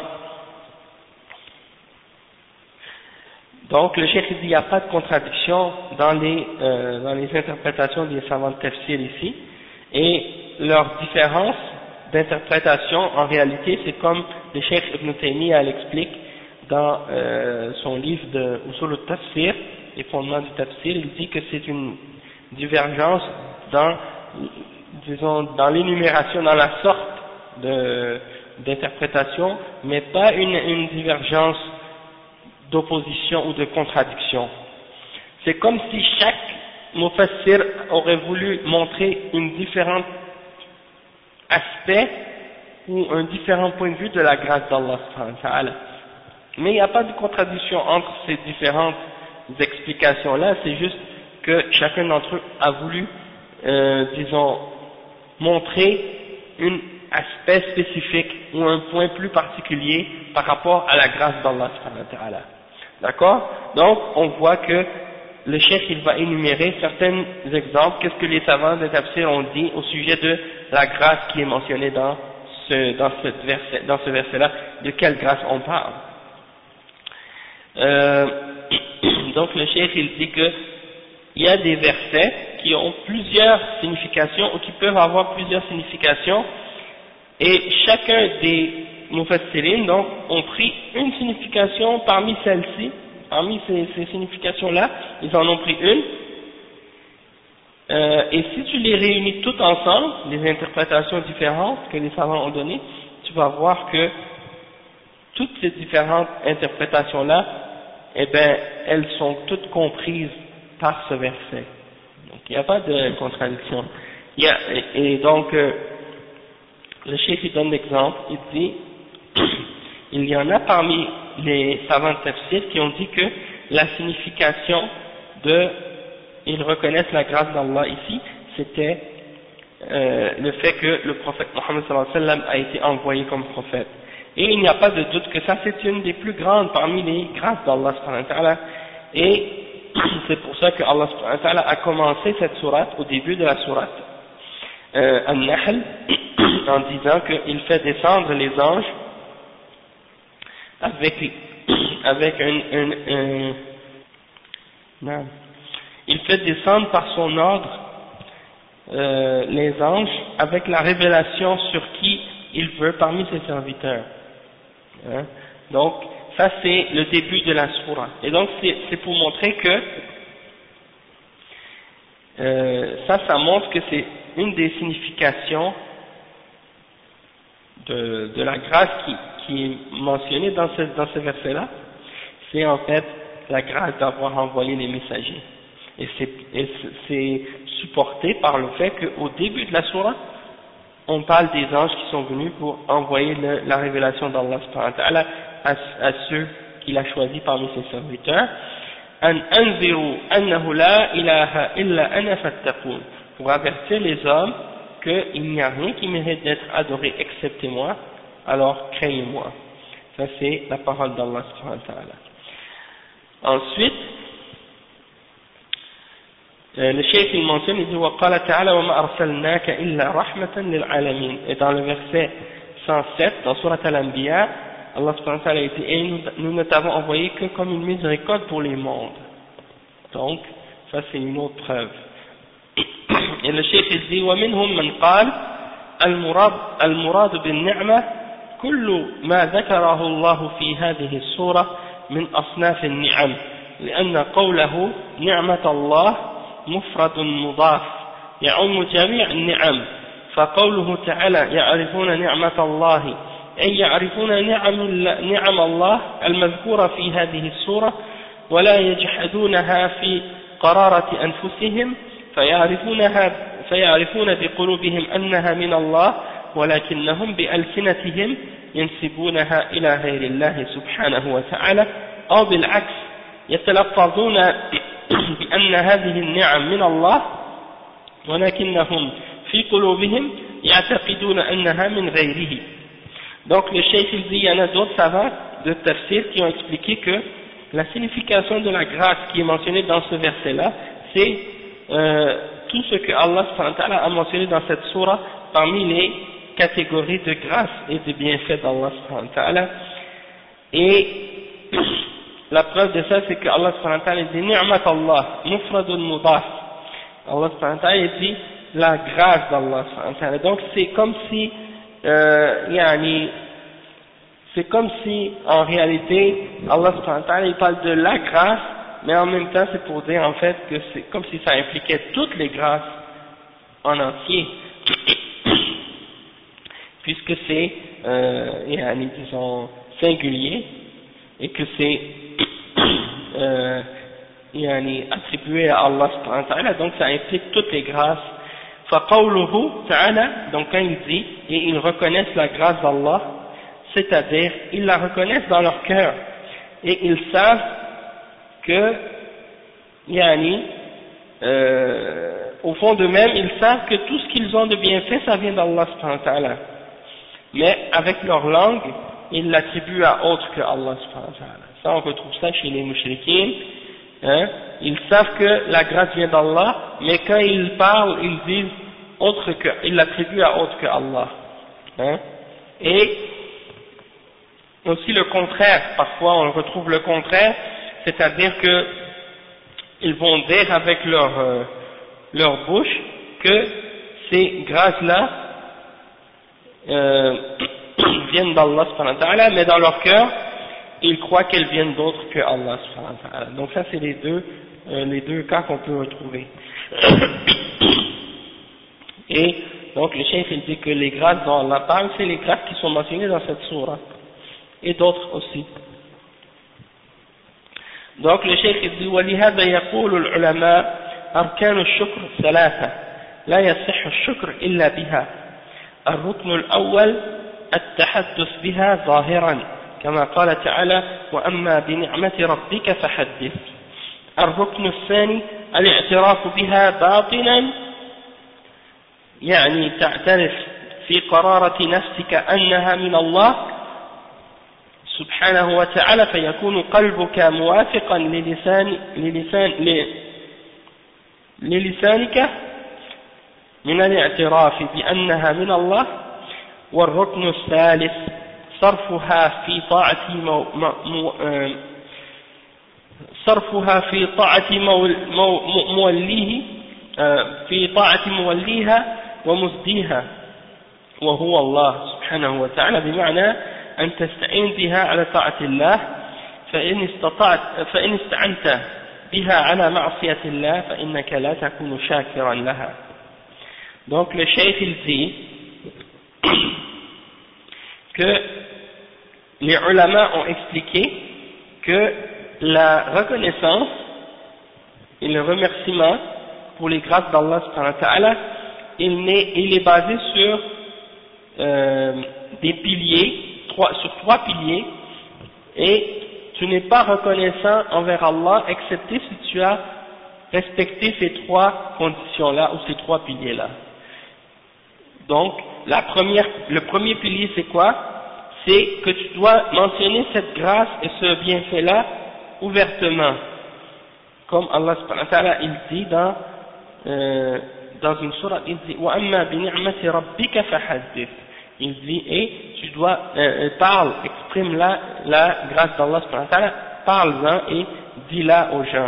donc le cheikh dit il n'y a pas de contradiction dans les interprétations des savants de tafsir ici, et leur différence d'interprétation en réalité c'est comme le cheikh Ibn Taymiyyah l'explique dans son livre de Usul al-Tafsir, les fondements du tafsir. Il dit que c'est une divergence dans l'énumération, dans la sorte d'interprétation, mais pas une divergence d'opposition ou de contradiction. C'est comme si chaque mufassir aurait voulu montrer une différente aspect ou un différent point de vue de la grâce d'Allah subhanahu wa ta'ala. Mais il n'y a pas de contradiction entre ces différentes explications-là, c'est juste que chacun d'entre eux a voulu, disons, montrer un aspect spécifique ou un point plus particulier par rapport à la grâce d'Allah subhanahu wa ta'ala. D'accord? Donc, on voit que le cheikh il va énumérer certains exemples, qu'est-ce que les savants de tafsir ont dit au sujet de la grâce qui est mentionnée dans ce verset-là, de quelle grâce on parle. Donc le cheikh il dit que il y a des versets qui ont plusieurs significations ou qui peuvent avoir plusieurs significations, et chacun des mufassirin donc ont pris une signification parmi celles-ci, parmi ces significations-là, ils en ont pris une, et si tu les réunis toutes ensemble, les interprétations différentes que les savants ont données, tu vas voir que toutes ces différentes interprétations-là, eh ben, elles sont toutes comprises par ce verset. Donc il n'y a pas de contradiction. Et donc le cheikh il donne l'exemple, il dit il y en a parmi les savants de tafsir qui ont dit que la signification de ils reconnaissent la grâce d'Allah ici, c'était le fait que le prophète Mohammed sallallahu alayhi wa sallam a été envoyé comme prophète. Et il n'y a pas de doute que ça c'est une des plus grandes parmi les grâces d'Allah subhanahu wa ta'ala, et c'est pour ça que Allah subhanahu wa ta'ala a commencé cette sourate au début de la sourate An-Nahl en disant qu'il fait descendre les anges avec non. Il fait descendre par son ordre les anges avec la révélation sur qui il veut parmi ses serviteurs. Hein? Donc ça c'est le début de la sourate. Et donc c'est pour montrer que ça montre que c'est une des significations de la grâce qui est mentionnée dans ce verset-là, c'est en fait la grâce d'avoir envoyé les messagers. Et c'est supporté par le fait qu'au début de la sourate, on parle des anges qui sont venus pour envoyer la révélation d'Allah subhanahu wa ta'ala à ceux qu'il a choisis parmi ses serviteurs. An anziru annahu la ilaha illa ana fattaqun, pour avertir les hommes qu'il n'y a rien qui mérite d'être adoré excepté moi, alors craignez-moi. Ça c'est la parole d'Allah subhanahu wa ta'ala. Ensuite, le cheikh il mentionne, il dit وَقَالَ تَعَالَى وَمَا أَرْسَلْنَاكَ إِلَّا رَحْمَةً لِلْعَالَمِينَ. Et dans le verset 107, dans Surat Al-Anbiya, Allah subhanahu wa ta'ala a dit, et nous ne t'avons envoyé que comme une miséricorde pour les mondes. Donc, ça c'est une autre preuve. Et le cheikh il dit وَمِنْهُمْ مَنْ قَالَ الْمُرَادُ بِالنِّعْمَةِ كل ما ذكره الله في هذه السورة من أصناف النعم، لأن قوله نعمة الله مفرد مضاف يعم جميع النعم، فقوله تعالى يعرفون نعمة الله أي يعرفون نعم الله المذكورة في هذه السورة ولا يجحدونها في قرارة أنفسهم فيعرفون بقلوبهم أنها من الله ولكنهم بألسنتهم ينسبونها إلى غير الله سبحانه وتعالى، أو بالعكس يتلفظون بأن هذه النعم من الله ولكنهم في قلوبهم يعتقدون أنها من غيره. Donc le cheikh il dit, il y en a d'autres savants de tafsir qui ont expliqué que la signification de la grâce qui est mentionnée dans ce verset-là, c'est tout ce que Allah a mentionné dans cette sourate parmi les catégories de grâce et de bienfaits d'Allah. Et la preuve de ça, c'est que Allah dit Ni'mat Allah, mufradun mudaf. Allah dit la grâce d'Allah. Donc c'est comme si en réalité Allah il parle de la grâce, mais en même temps c'est pour dire en fait que c'est comme si ça impliquait toutes les grâces en entier, puisque c'est disons singulier et que c'est attribué à Allah subhanahu wa ta'ala, donc ça implique toutes les grâces. فَقَوْلُهُ ta'ala, donc quand il dit, et ils reconnaissent la grâce d'Allah, c'est-à-dire, ils la reconnaissent dans leur cœur, et ils savent que, au fond d'eux-mêmes, ils savent que tout ce qu'ils ont de bienfait, ça vient d'Allah subhanahu wa ta'ala. Mais avec leur langue, ils l'attribuent à autre que Allah subhanahu wa ta'ala. Ça, on retrouve ça chez les mushrikines. Hein? Ils savent que la grâce vient d'Allah, mais quand ils parlent, ils disent autre que, ils l'attribuent à autre que Allah. Hein? Et aussi le contraire, parfois on retrouve le contraire, c'est-à-dire que ils vont dire avec leur bouche que ces grâces-là viennent d'Allah subhanahu wa ta'ala, mais dans leur cœur, ils croient qu'elles viennent d'autres que Allah subhanahu wa ta'ala. Donc ça c'est les deux cas qu'on peut retrouver. Et donc le cheikh il dit que les grâces dont Allah parle, c'est les grâces qui sont mentionnées dans cette sourate, et d'autres aussi. Donc le cheikh il dit وَلِهَذَا يَقُولُ الْعُلَمَاء أَرْكَانُ الشُّكْرِ ثَلَاثَةٌ لَا يَصِحُّ الشُّكْرُ إِلَّا بِهَا الركن الأول التحدث بها ظاهرا كما قال تعالى وأما بنعمة ربك فحدث. الركن الثاني الاعتراف بها باطنا يعني تعترف في قرارة نفسك أنها من الله سبحانه وتعالى فيكون قلبك موافقا للسانك من الاعتراف بأنها من الله. والركن الثالث صرفها في طاعة موليها ومسديها وهو الله سبحانه وتعالى بمعنى أن تستعين بها على طاعة الله فإن استعنت بها على معصية الله فإنك لا تكون شاكرا لها. Donc le cheikh il dit que les ulama ont expliqué que la reconnaissance et le remerciement pour les grâces d'Allah subhanahu wa ta'ala il est basé sur des piliers, sur trois piliers, et tu n'es pas reconnaissant envers Allah excepté si tu as respecté ces trois conditions-là ou ces trois piliers-là. Donc, le premier pilier c'est quoi? C'est que tu dois mentionner cette grâce et ce bienfait-là ouvertement. Comme Allah subhanahu wa ta'ala il dit dans une sourate, il dit وَأَمَّا بِنِعْمَةِ رَبِّكَ فَحَدِّثْ. Il dit, et tu dois, exprime la grâce d'Allah subhanahu wa ta'ala, parle-en et dis-la aux gens.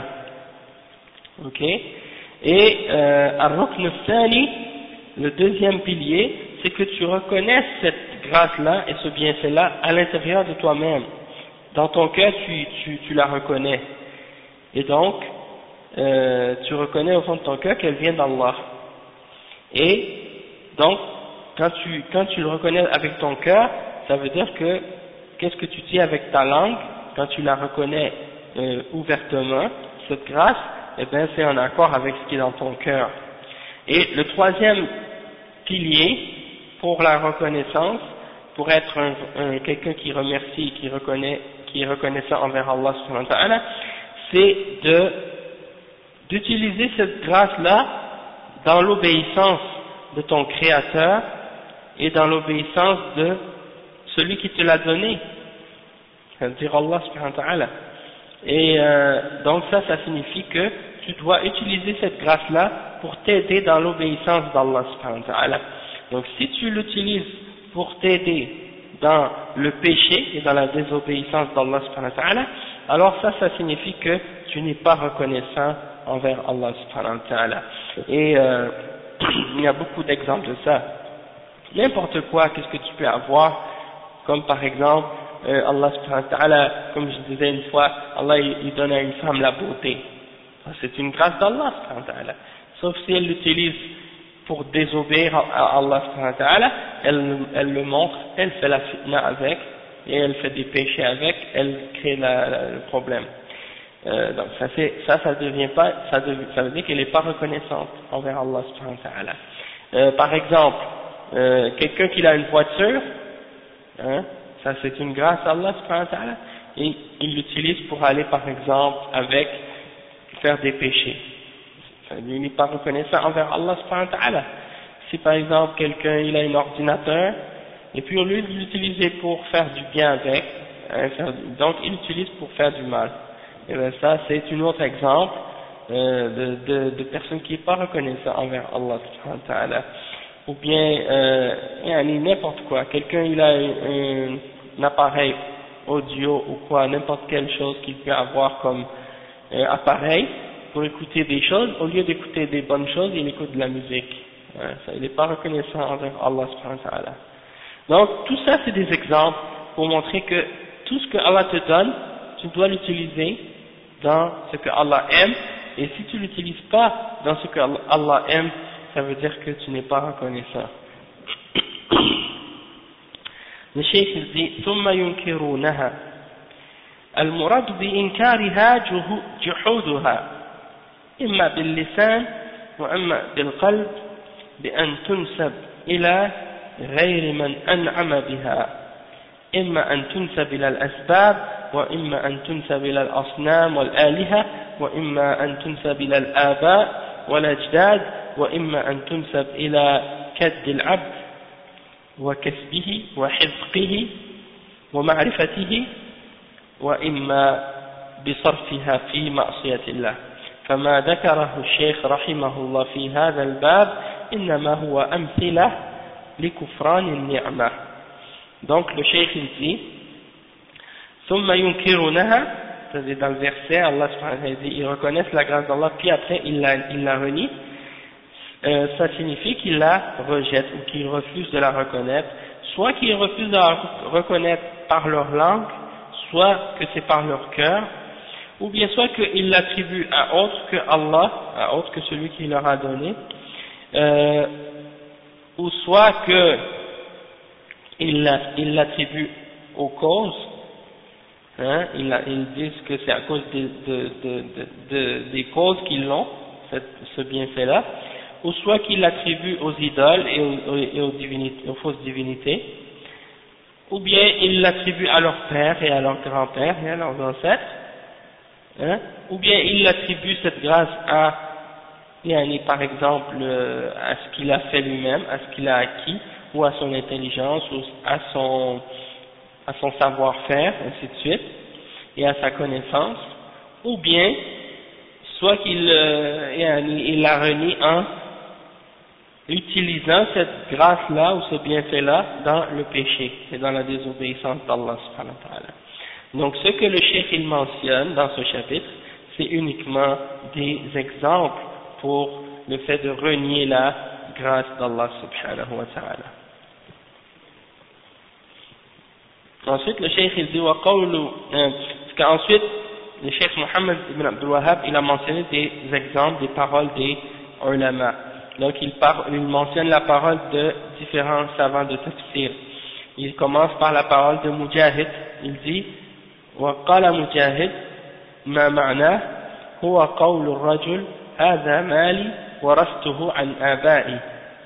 Ok? Et Ar-Rukn al-Thani, le deuxième pilier, c'est que tu reconnaisses cette grâce-là et ce bienfait-là à l'intérieur de toi-même. Dans ton cœur, tu la reconnais. Et donc, tu reconnais au fond de ton cœur qu'elle vient d'Allah. Et donc, quand tu le reconnais avec ton cœur, ça veut dire que qu'est-ce que tu dis avec ta langue, quand tu la reconnais ouvertement, cette grâce, eh bien c'est en accord avec ce qui est dans ton cœur. Et le troisième pilier pour la reconnaissance, pour être quelqu'un qui remercie, qui est reconnaissant envers Allah subhanahu wa ta'ala, c'est d'utiliser cette grâce-là dans l'obéissance de ton Créateur et dans l'obéissance de celui qui te l'a donné, c'est-à-dire Allah subhanahu wa ta'ala. Et donc ça signifie que tu dois utiliser cette grâce-là pour t'aider dans l'obéissance d'Allah subhanahu wa ta'ala. Donc si tu l'utilises pour t'aider dans le péché et dans la désobéissance d'Allah subhanahu wa ta'ala, alors ça signifie que tu n'es pas reconnaissant envers Allah subhanahu wa ta'ala. Et il y a beaucoup d'exemples de ça. N'importe quoi, qu'est-ce que tu peux avoir, comme par exemple, Allah subhanahu wa ta'ala, comme je disais une fois, Allah il donne à une femme la beauté. C'est une grâce d'Allah subhanahu wa ta'ala. Sauf si elle l'utilise pour désobéir à Allah subhanahu wa ta'ala, elle le montre, elle fait la fitna avec, et elle fait des péchés avec, elle crée le problème. Donc ça devient pas, ça veut dire qu'elle n'est pas reconnaissante envers Allah subhanahu wa ta'ala. Par exemple, quelqu'un qui a une voiture, hein, ça c'est une grâce à Allah subhanahu wa ta'ala, et il l'utilise pour aller par exemple faire des péchés. Il n'est pas reconnaissant envers Allah subhanahu wa ta'ala. Si par exemple quelqu'un il a un ordinateur, et puis au lieu de l'utiliser pour faire du bien avec, hein, donc il l'utilise pour faire du mal. Et bien ça c'est un autre exemple de personne qui n'est pas reconnaissant envers Allah subhanahu wa ta'ala. Ou bien n'importe quoi, quelqu'un il a un appareil audio ou quoi, n'importe quelle chose qu'il peut avoir comme appareil pour écouter des choses, au lieu d'écouter des bonnes choses, il écoute de la musique. Il n'est pas reconnaissant envers Allah subhanahu wa ta'ala. Donc tout ça c'est des exemples pour montrer que tout ce que Allah te donne, tu dois l'utiliser dans ce que Allah aime, et si tu l'utilises pas dans ce que Allah aime, ça veut dire que tu n'es pas reconnaissant. Le cheikh dit ثم ينكرونها المراد بإنكارها جحودها إما باللسان وإما بالقلب بأن تنسب إلى غير من أنعم بها إما أن تنسب إلى الأسباب وإما أن تنسب إلى الأصنام والآلهة وإما أن تنسب إلى الآباء والأجداد وإما أن تنسب إلى كد العبد وكسبه وحذقه ومعرفته وإما بصرفها في معصية الله. فما ذكره الشيخ رحمه الله في هذا الباب إنما هو أمثلة لكفران النعمة. Donc le cheikh il dit ثم ينكرونها, c'est-à-dire dans le verset Allah subhanahu wa ta'ala dit ils reconnaissent la grâce d'Allah puis après il la renie, ça signifie qu'ils la rejettent ou qu'ils refusent de la reconnaître, soit qu'ils refusent de la reconnaître par leur langue, soit que c'est par leur cœur, ou bien soit qu'ils l'attribuent à autre que Allah, à autre que celui qui leur a donné, ou soit qu'ils l'attribuent aux causes, hein, ils disent que c'est à cause des causes qu'ils l'ont, ce bienfait-là, ou soit qu'ils l'attribuent aux idoles et aux fausses divinités, ou bien ils l'attribuent à leur père et à leur grand-père et à leurs ancêtres, hein, ou bien ils l'attribuent cette grâce à, par exemple, à ce qu'il a fait lui-même, à ce qu'il a acquis, ou à son intelligence, ou à son savoir-faire, ainsi de suite, et à sa connaissance, ou bien, soit qu'il la renie en utilisant cette grâce-là ou ce bienfait-là dans le péché et dans la désobéissance d'Allah subhanahu wa ta'ala. Donc ce que le cheikh il mentionne dans ce chapitre, c'est uniquement des exemples pour le fait de renier la grâce d'Allah subhanahu wa ta'ala. Ensuite le cheikh il dit parce qu'ensuite le cheikh Mohammed ibn Abdul Wahhab il a mentionné des exemples des paroles des ulama. Donc il mentionne la parole de différents savants de tafsir. Il commence par la parole de Mujahid. Il dit وقال مجاهد ما معناه هو قول الرجل هذا مالي ورثته عن آبائي.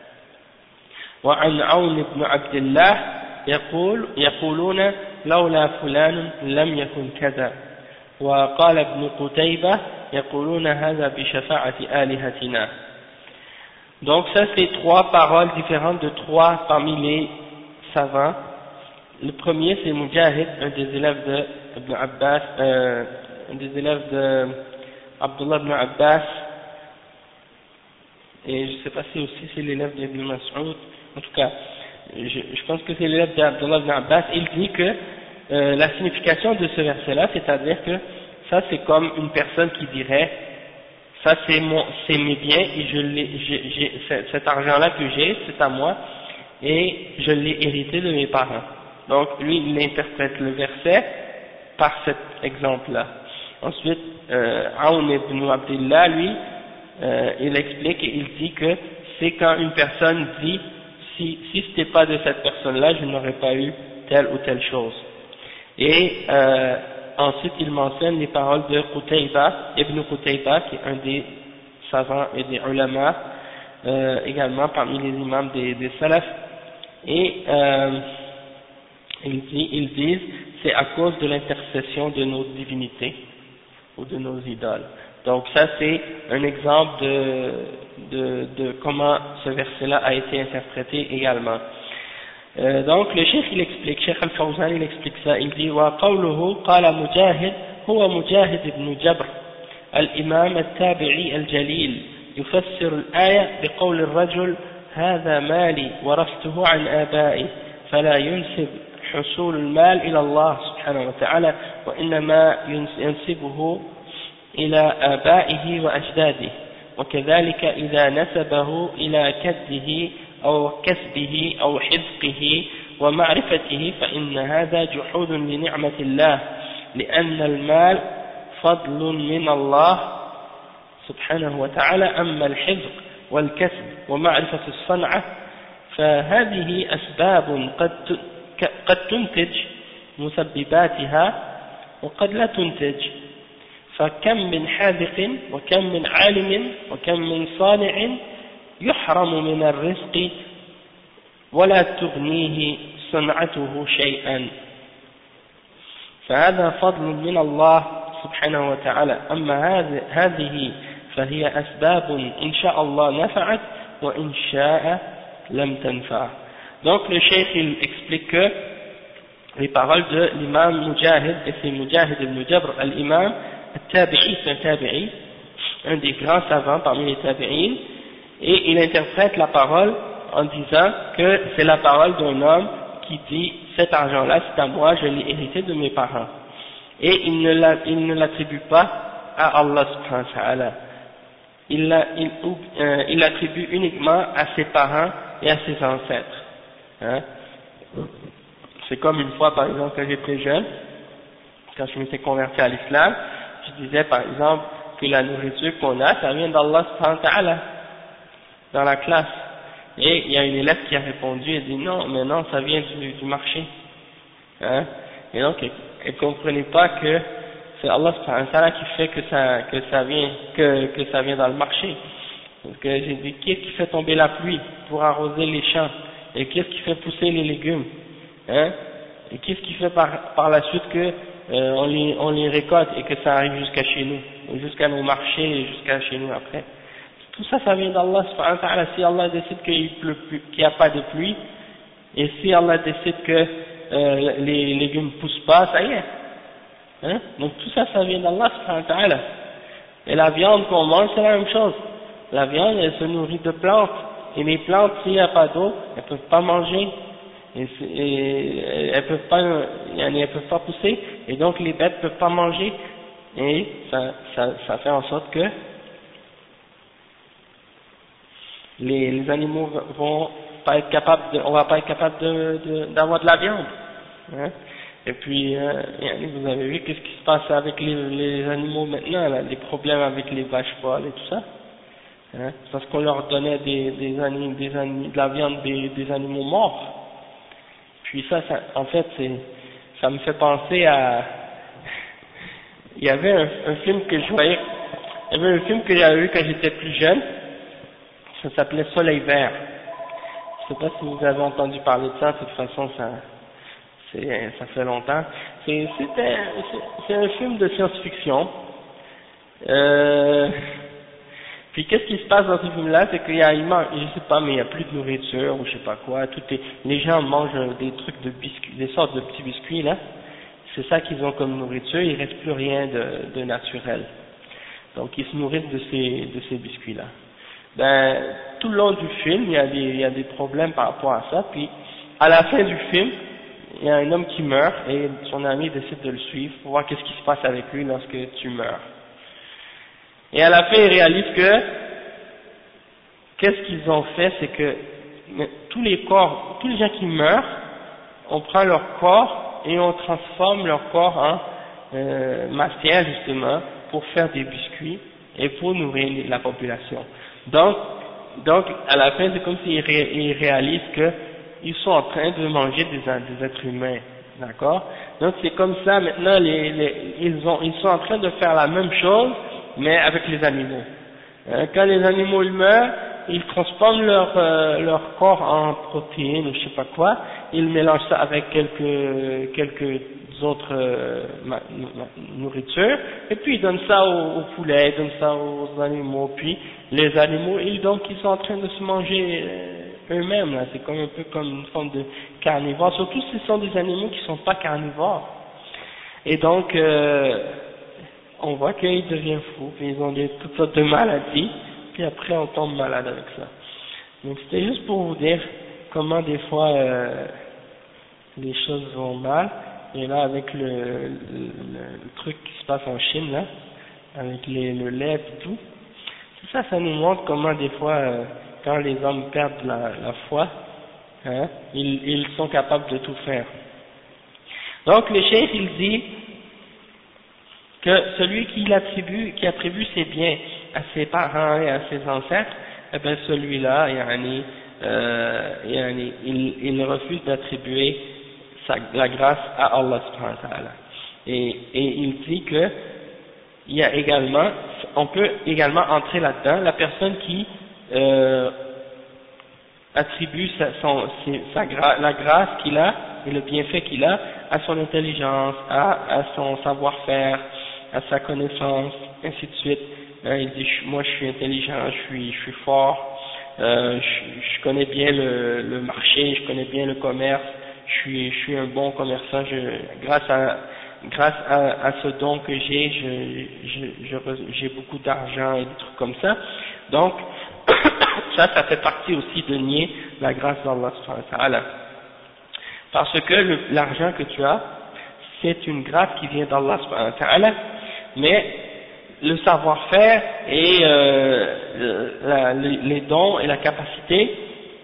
وعن عون بن عبد الله يقولون لولا فلان لم يكن كذا. وقال ابن قتيبة يقولون هذا بشفاعة آلهتنا. Donc ça c'est trois paroles différentes de trois parmi les savants. Le premier c'est Mujahid, un des élèves de Ibn Abbas, un des élèves de Abdullah ibn Abbas, et je ne sais pas si aussi c'est l'élève d'Ibn Mas'ud, en tout cas je pense que c'est l'élève d'Abdullah ibn Abbas. Il dit que la signification de ce verset là, c'est-à-dire que ça c'est comme une personne qui dirait ça c'est mes biens et cet argent-là que j'ai, c'est à moi et je l'ai hérité de mes parents. Donc lui il interprète le verset par cet exemple-là. Ensuite, Aoun ibn Abdillah lui, il explique et il dit que c'est quand une personne dit si c'était pas de cette personne-là, je n'aurais pas eu telle ou telle chose. Et ensuite, il mentionne les paroles de Ibn Qutayba, qui est un des savants et des ulama, également parmi les imams des salafs, et ils disent c'est à cause de l'intercession de nos divinités ou de nos idoles. Donc ça c'est un exemple de comment ce verset-là a été interprété également. Donc le cheikh il explique, Cheikh Al-Fawzan il explique ça, il dit وقوله قال مجاهد هو مجاهد بن جبر الإمام التابعي الجليل يفسر الآية بقول الرجل هذا مالي ورثته عن آبائي فلا ينسب حصول المال إلى الله سبحانه وتعالى وإنما ينسبه إلى آبائه وأجداده وكذلك إذا نسبه إلى كده أو كسبه أو حذقه ومعرفته فإن هذا جحود لنعمة الله لأن المال فضل من الله سبحانه وتعالى أما الحذق والكسب ومعرفة الصنعة فهذه أسباب قد تنتج مسبباتها وقد لا تنتج فكم من حاذق وكم من عالم وكم من صانع يحرم من الرزق ولا تغنيه صنعته شيئا فهذا فضل من الله سبحانه وتعالى أما هذه فهي أسباب إن شاء الله نفعت وإن شاء لم تنفع. Donc le cheikh il explique que les paroles de l'imam Mujahid, et c'est Mujahid ibn Jabr al-Imam al-Tabi'i, c'est un Tabi'i, un des grands savants parmi les Tabi'in, et il interprète la parole en disant que c'est la parole d'un homme qui dit cet argent-là c'est à moi, je l'ai hérité de mes parents, et il ne l'attribue pas à Allah subhanahu wa ta'ala, il l'attribue uniquement à ses parents et à ses ancêtres, hein. C'est comme une fois par exemple quand j'étais jeune, quand je m'étais converti à l'islam, je disais par exemple que la nourriture qu'on a, ça vient d'Allah subhanahu wa ta'ala, dans la classe. Et il y a une élève qui a répondu, elle dit non, mais non, ça vient du marché. Hein? Et donc, elle ne comprenait pas que c'est Allah subhanahu wa ta'ala qui fait que ça vient dans le marché. Donc j'ai dit, qu'est-ce qui fait tomber la pluie pour arroser les champs? Et qu'est-ce qui fait pousser les légumes? Hein? Et qu'est-ce qui fait par la suite que on les récolte et que ça arrive jusqu'à chez nous, jusqu'à nos marchés et jusqu'à chez nous après? Tout ça, ça vient d'Allah subhanahu wa ta'ala. Si Allah décide qu'il pleut plus, qu'il n'y a pas de pluie, et si Allah décide que les légumes poussent pas, ça y est. Hein? Donc tout ça, ça vient d'Allah subhanahu wa ta'ala. Et la viande qu'on mange, c'est la même chose. La viande, elle se nourrit de plantes. Et les plantes, s'il n'y a pas d'eau, elles peuvent pas manger. Et elles peuvent pas pousser. Et donc les bêtes peuvent pas manger. Et ça fait en sorte que les animaux vont pas être capables on va pas être capable d'avoir de la viande. Hein? Et puis, vous avez vu qu'est-ce qui se passe avec les animaux maintenant, là, les problèmes avec les vaches folles et tout ça. Hein? Parce qu'on leur donnait de la viande des animaux morts. Puis ça en fait, ça me fait penser à, il y avait un film que je voyais, il y avait un film que j'avais vu quand j'étais plus jeune, ça s'appelait Soleil Vert. Je sais pas si vous avez entendu parler de ça, de toute façon ça fait longtemps. C'est un film de science-fiction. Puis qu'est-ce qui se passe dans ce film-là, c'est qu'il y a, je sais pas, mais il y a plus de nourriture ou je sais pas quoi. Les gens mangent des trucs de biscuits, des sortes de petits biscuits là. C'est ça qu'ils ont comme nourriture. Il reste plus rien de naturel. Donc ils se nourrissent de ces biscuits-là. Ben tout le long du film, il y a des problèmes par rapport à ça. Puis à la fin du film, il y a un homme qui meurt et son ami décide de le suivre pour voir qu'est-ce qui se passe avec lui lorsque tu meurs. Et à la fin, ils réalisent que qu'est-ce qu'ils ont fait, c'est que tous les gens qui meurent, on prend leur corps et on transforme leur corps en matière justement pour faire des biscuits et pour nourrir la population. Donc à la fin, c'est comme s'ils réalisent que ils sont en train de manger des êtres humains, d'accord? Donc c'est comme ça maintenant, ils sont en train de faire la même chose, mais avec les animaux. Quand les animaux meurent, ils transforment leur corps en protéines ou je sais pas quoi, ils mélangent ça avec quelques autres nourritures, et puis ils donnent ça aux poulets, ils donnent ça aux animaux, puis les animaux, ils sont en train de se manger eux-mêmes, là, c'est un peu comme une forme de carnivore, surtout si ce sont des animaux qui sont pas carnivores. Et donc, on voit qu'ils deviennent fous, puis ils ont toutes sortes de maladies, puis après on tombe malade avec ça. Donc c'était juste pour vous dire comment des fois les choses vont mal, et là avec le truc qui se passe en Chine là, avec le lait et tout, ça nous montre comment des fois quand les hommes perdent la foi, hein, ils sont capables de tout faire. Donc le cheikh il dit que celui qui attribue ses biens à ses parents et à ses ancêtres, eh ben celui-là, il refuse d'attribuer la grâce à Allah subhanahu wa ta'ala. Et il dit que on peut également entrer là-dedans, la personne qui attribue la grâce qu'il a et le bienfait qu'il a à son intelligence, à son savoir-faire, à sa connaissance, ainsi de suite. Il dit moi je suis intelligent, je suis fort, je connais bien le marché, je connais bien le commerce, je suis un bon commerçant, grâce à ce don que j'ai beaucoup d'argent et des trucs comme ça. Donc ça fait partie aussi de nier la grâce d'Allah subhanahu wa ta'ala. Parce que l'argent que tu as, c'est une grâce qui vient d'Allah subhanahu wa ta'ala, mais le savoir-faire et les dons et la capacité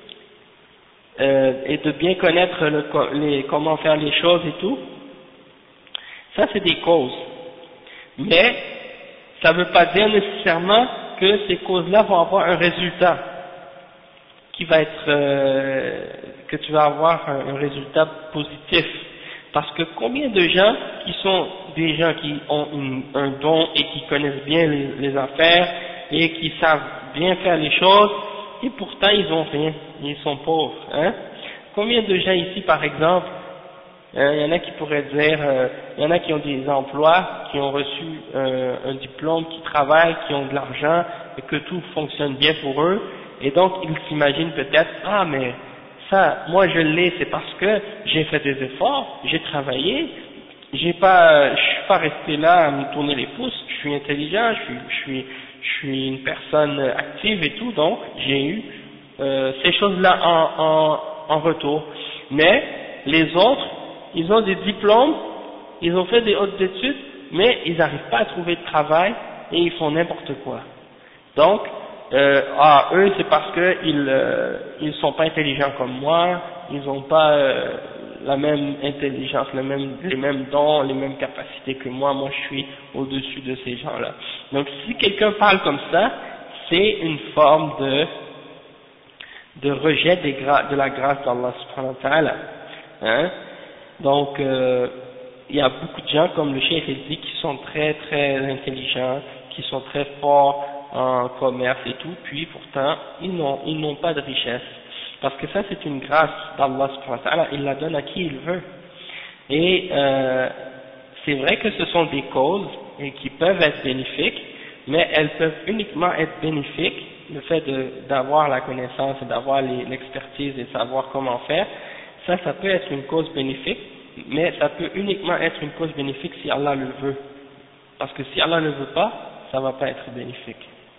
et de bien connaître comment faire les choses et tout, ça c'est des causes. Mais ça ne veut pas dire nécessairement que ces causes-là vont avoir un résultat qui va être que tu vas avoir un résultat positif. Parce que combien de gens qui sont des gens qui ont un don et qui connaissent bien les affaires et qui savent bien faire les choses et pourtant ils ont rien, ils sont pauvres, hein? Combien de gens ici par exemple, il y en a qui pourraient dire, il y en a qui ont des emplois, qui ont reçu un diplôme, qui travaillent, qui ont de l'argent et que tout fonctionne bien pour eux et donc ils s'imaginent peut-être, ah mais ça, moi je l'ai, c'est parce que j'ai fait des efforts, j'ai travaillé, je suis pas resté là à me tourner les pouces, je suis intelligent, je suis une personne active et tout, donc j'ai eu ces choses-là en retour. Mais les autres, ils ont des diplômes, ils ont fait des hautes études, mais ils n'arrivent pas à trouver de travail et ils font n'importe quoi. Donc, eux c'est parce que ils sont pas intelligents comme moi, ils n'ont pas la même intelligence, les mêmes dons, les mêmes capacités que moi je suis au-dessus de ces gens-là. Donc si quelqu'un parle comme ça, c'est une forme de rejet de la grâce d'Allah subhanahu wa ta'ala. Hein? Donc il y a beaucoup de gens, comme le cheikh dit, qui sont très très intelligents, qui sont très forts en commerce et tout, puis pourtant ils n'ont pas de richesse, parce que ça c'est une grâce d'Allah subhanahu wa ta'ala, il la donne à qui il veut. Et c'est vrai que ce sont des causes et qui peuvent être bénéfiques, mais elles peuvent uniquement être bénéfiques, le fait d'avoir la connaissance et d'avoir l'expertise et savoir comment faire, ça peut être une cause bénéfique, mais ça peut uniquement être une cause bénéfique si Allah le veut, parce que si Allah ne veut pas, ça va pas être bénéfique.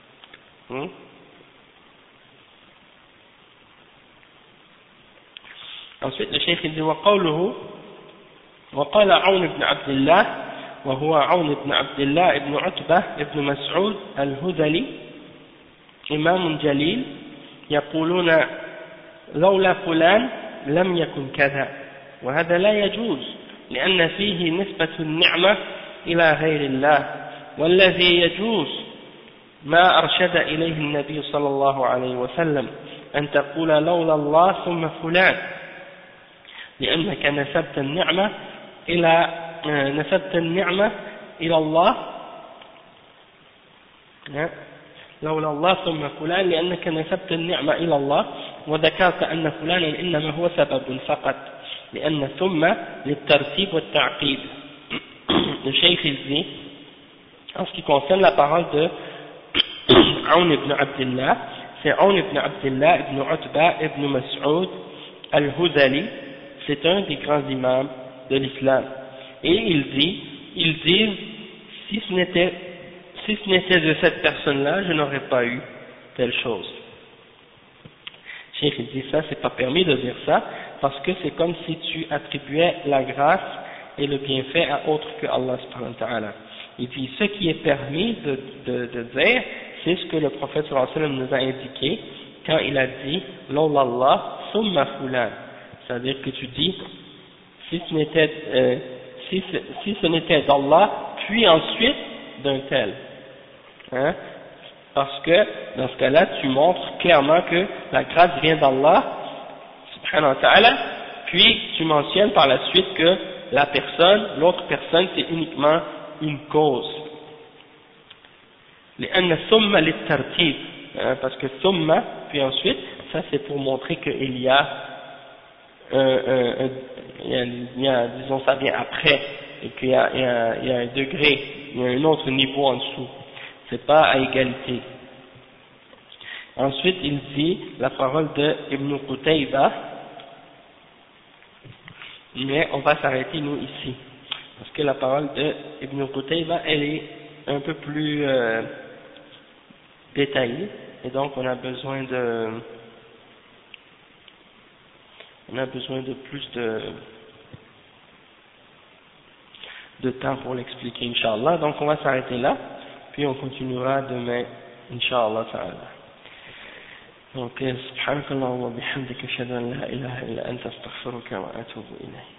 Ensuite le cheikh dit وقوله وقال عون بن عبد الله وهو عون بن عبد الله بن عتبة بن مسعود الهذلي إمام جليل يقولون لولا فلان لم يكن كذا، وهذا لا يجوز لأن فيه نسبة النعمة إلى غير الله، والذي يجوز ما أرشد إليه النبي صلى الله عليه وسلم أن تقول لولا الله ثم فلان، لأنك نسبت النعمة إلى الله، لولا الله ثم فلان لأنك نسبت النعمة إلى الله وذكرت أن فلانا إنما هو سبب فقط، لأن ثم للترتيب والتعقيد. Le cheikh dit, en ce qui concerne la parole de Aoun ibn Abdillah, c'est Aoun ibn Abdillah ibn Utba ibn Mas'ud al-Hudali, c'est un des grands imams de l'islam. Et ils disent, si ce n'était de cette personne-là, je n'aurais pas eu telle chose. Cheikh il dit ça, c'est pas permis de dire ça, parce que c'est comme si tu attribuais la grâce et le bienfait à autre que Allah subhanahu wa ta'ala. Il dit, ce qui est permis de dire, c'est ce que le prophète sallallahu alayhi wa sallam nous a indiqué quand il a dit Lawlallah summa fulan, c'est-à-dire que tu dis si ce n'était d'Allah puis ensuite d'un tel, hein, parce que dans ce cas-là tu montres clairement que la grâce vient d'Allah subhanahu wa ta'ala, puis tu mentionnes par la suite que l'autre personne c'est uniquement une cause. لأن ثم للترتيب, parce que ثم puis ensuite ça c'est pour montrer qu'il y a disons ça vient après, et qu'il y a un degré, il y a un autre niveau en dessous. C'est pas à égalité. Ensuite, il dit la parole de Ibn Qutayba, mais on va s'arrêter nous ici, parce que la parole de Ibn Qutayba, elle est un peu plus détaillée, et donc on a besoin de plus de temps pour l'expliquer, Inch'Allah. Donc on va s'arrêter là, puis on continuera demain, Inch'Allah ta'ala. Donc, subhanakallah wa bihamdika ashhadu an la ilaha illa anta astaghfiruka wa atubu ilayk.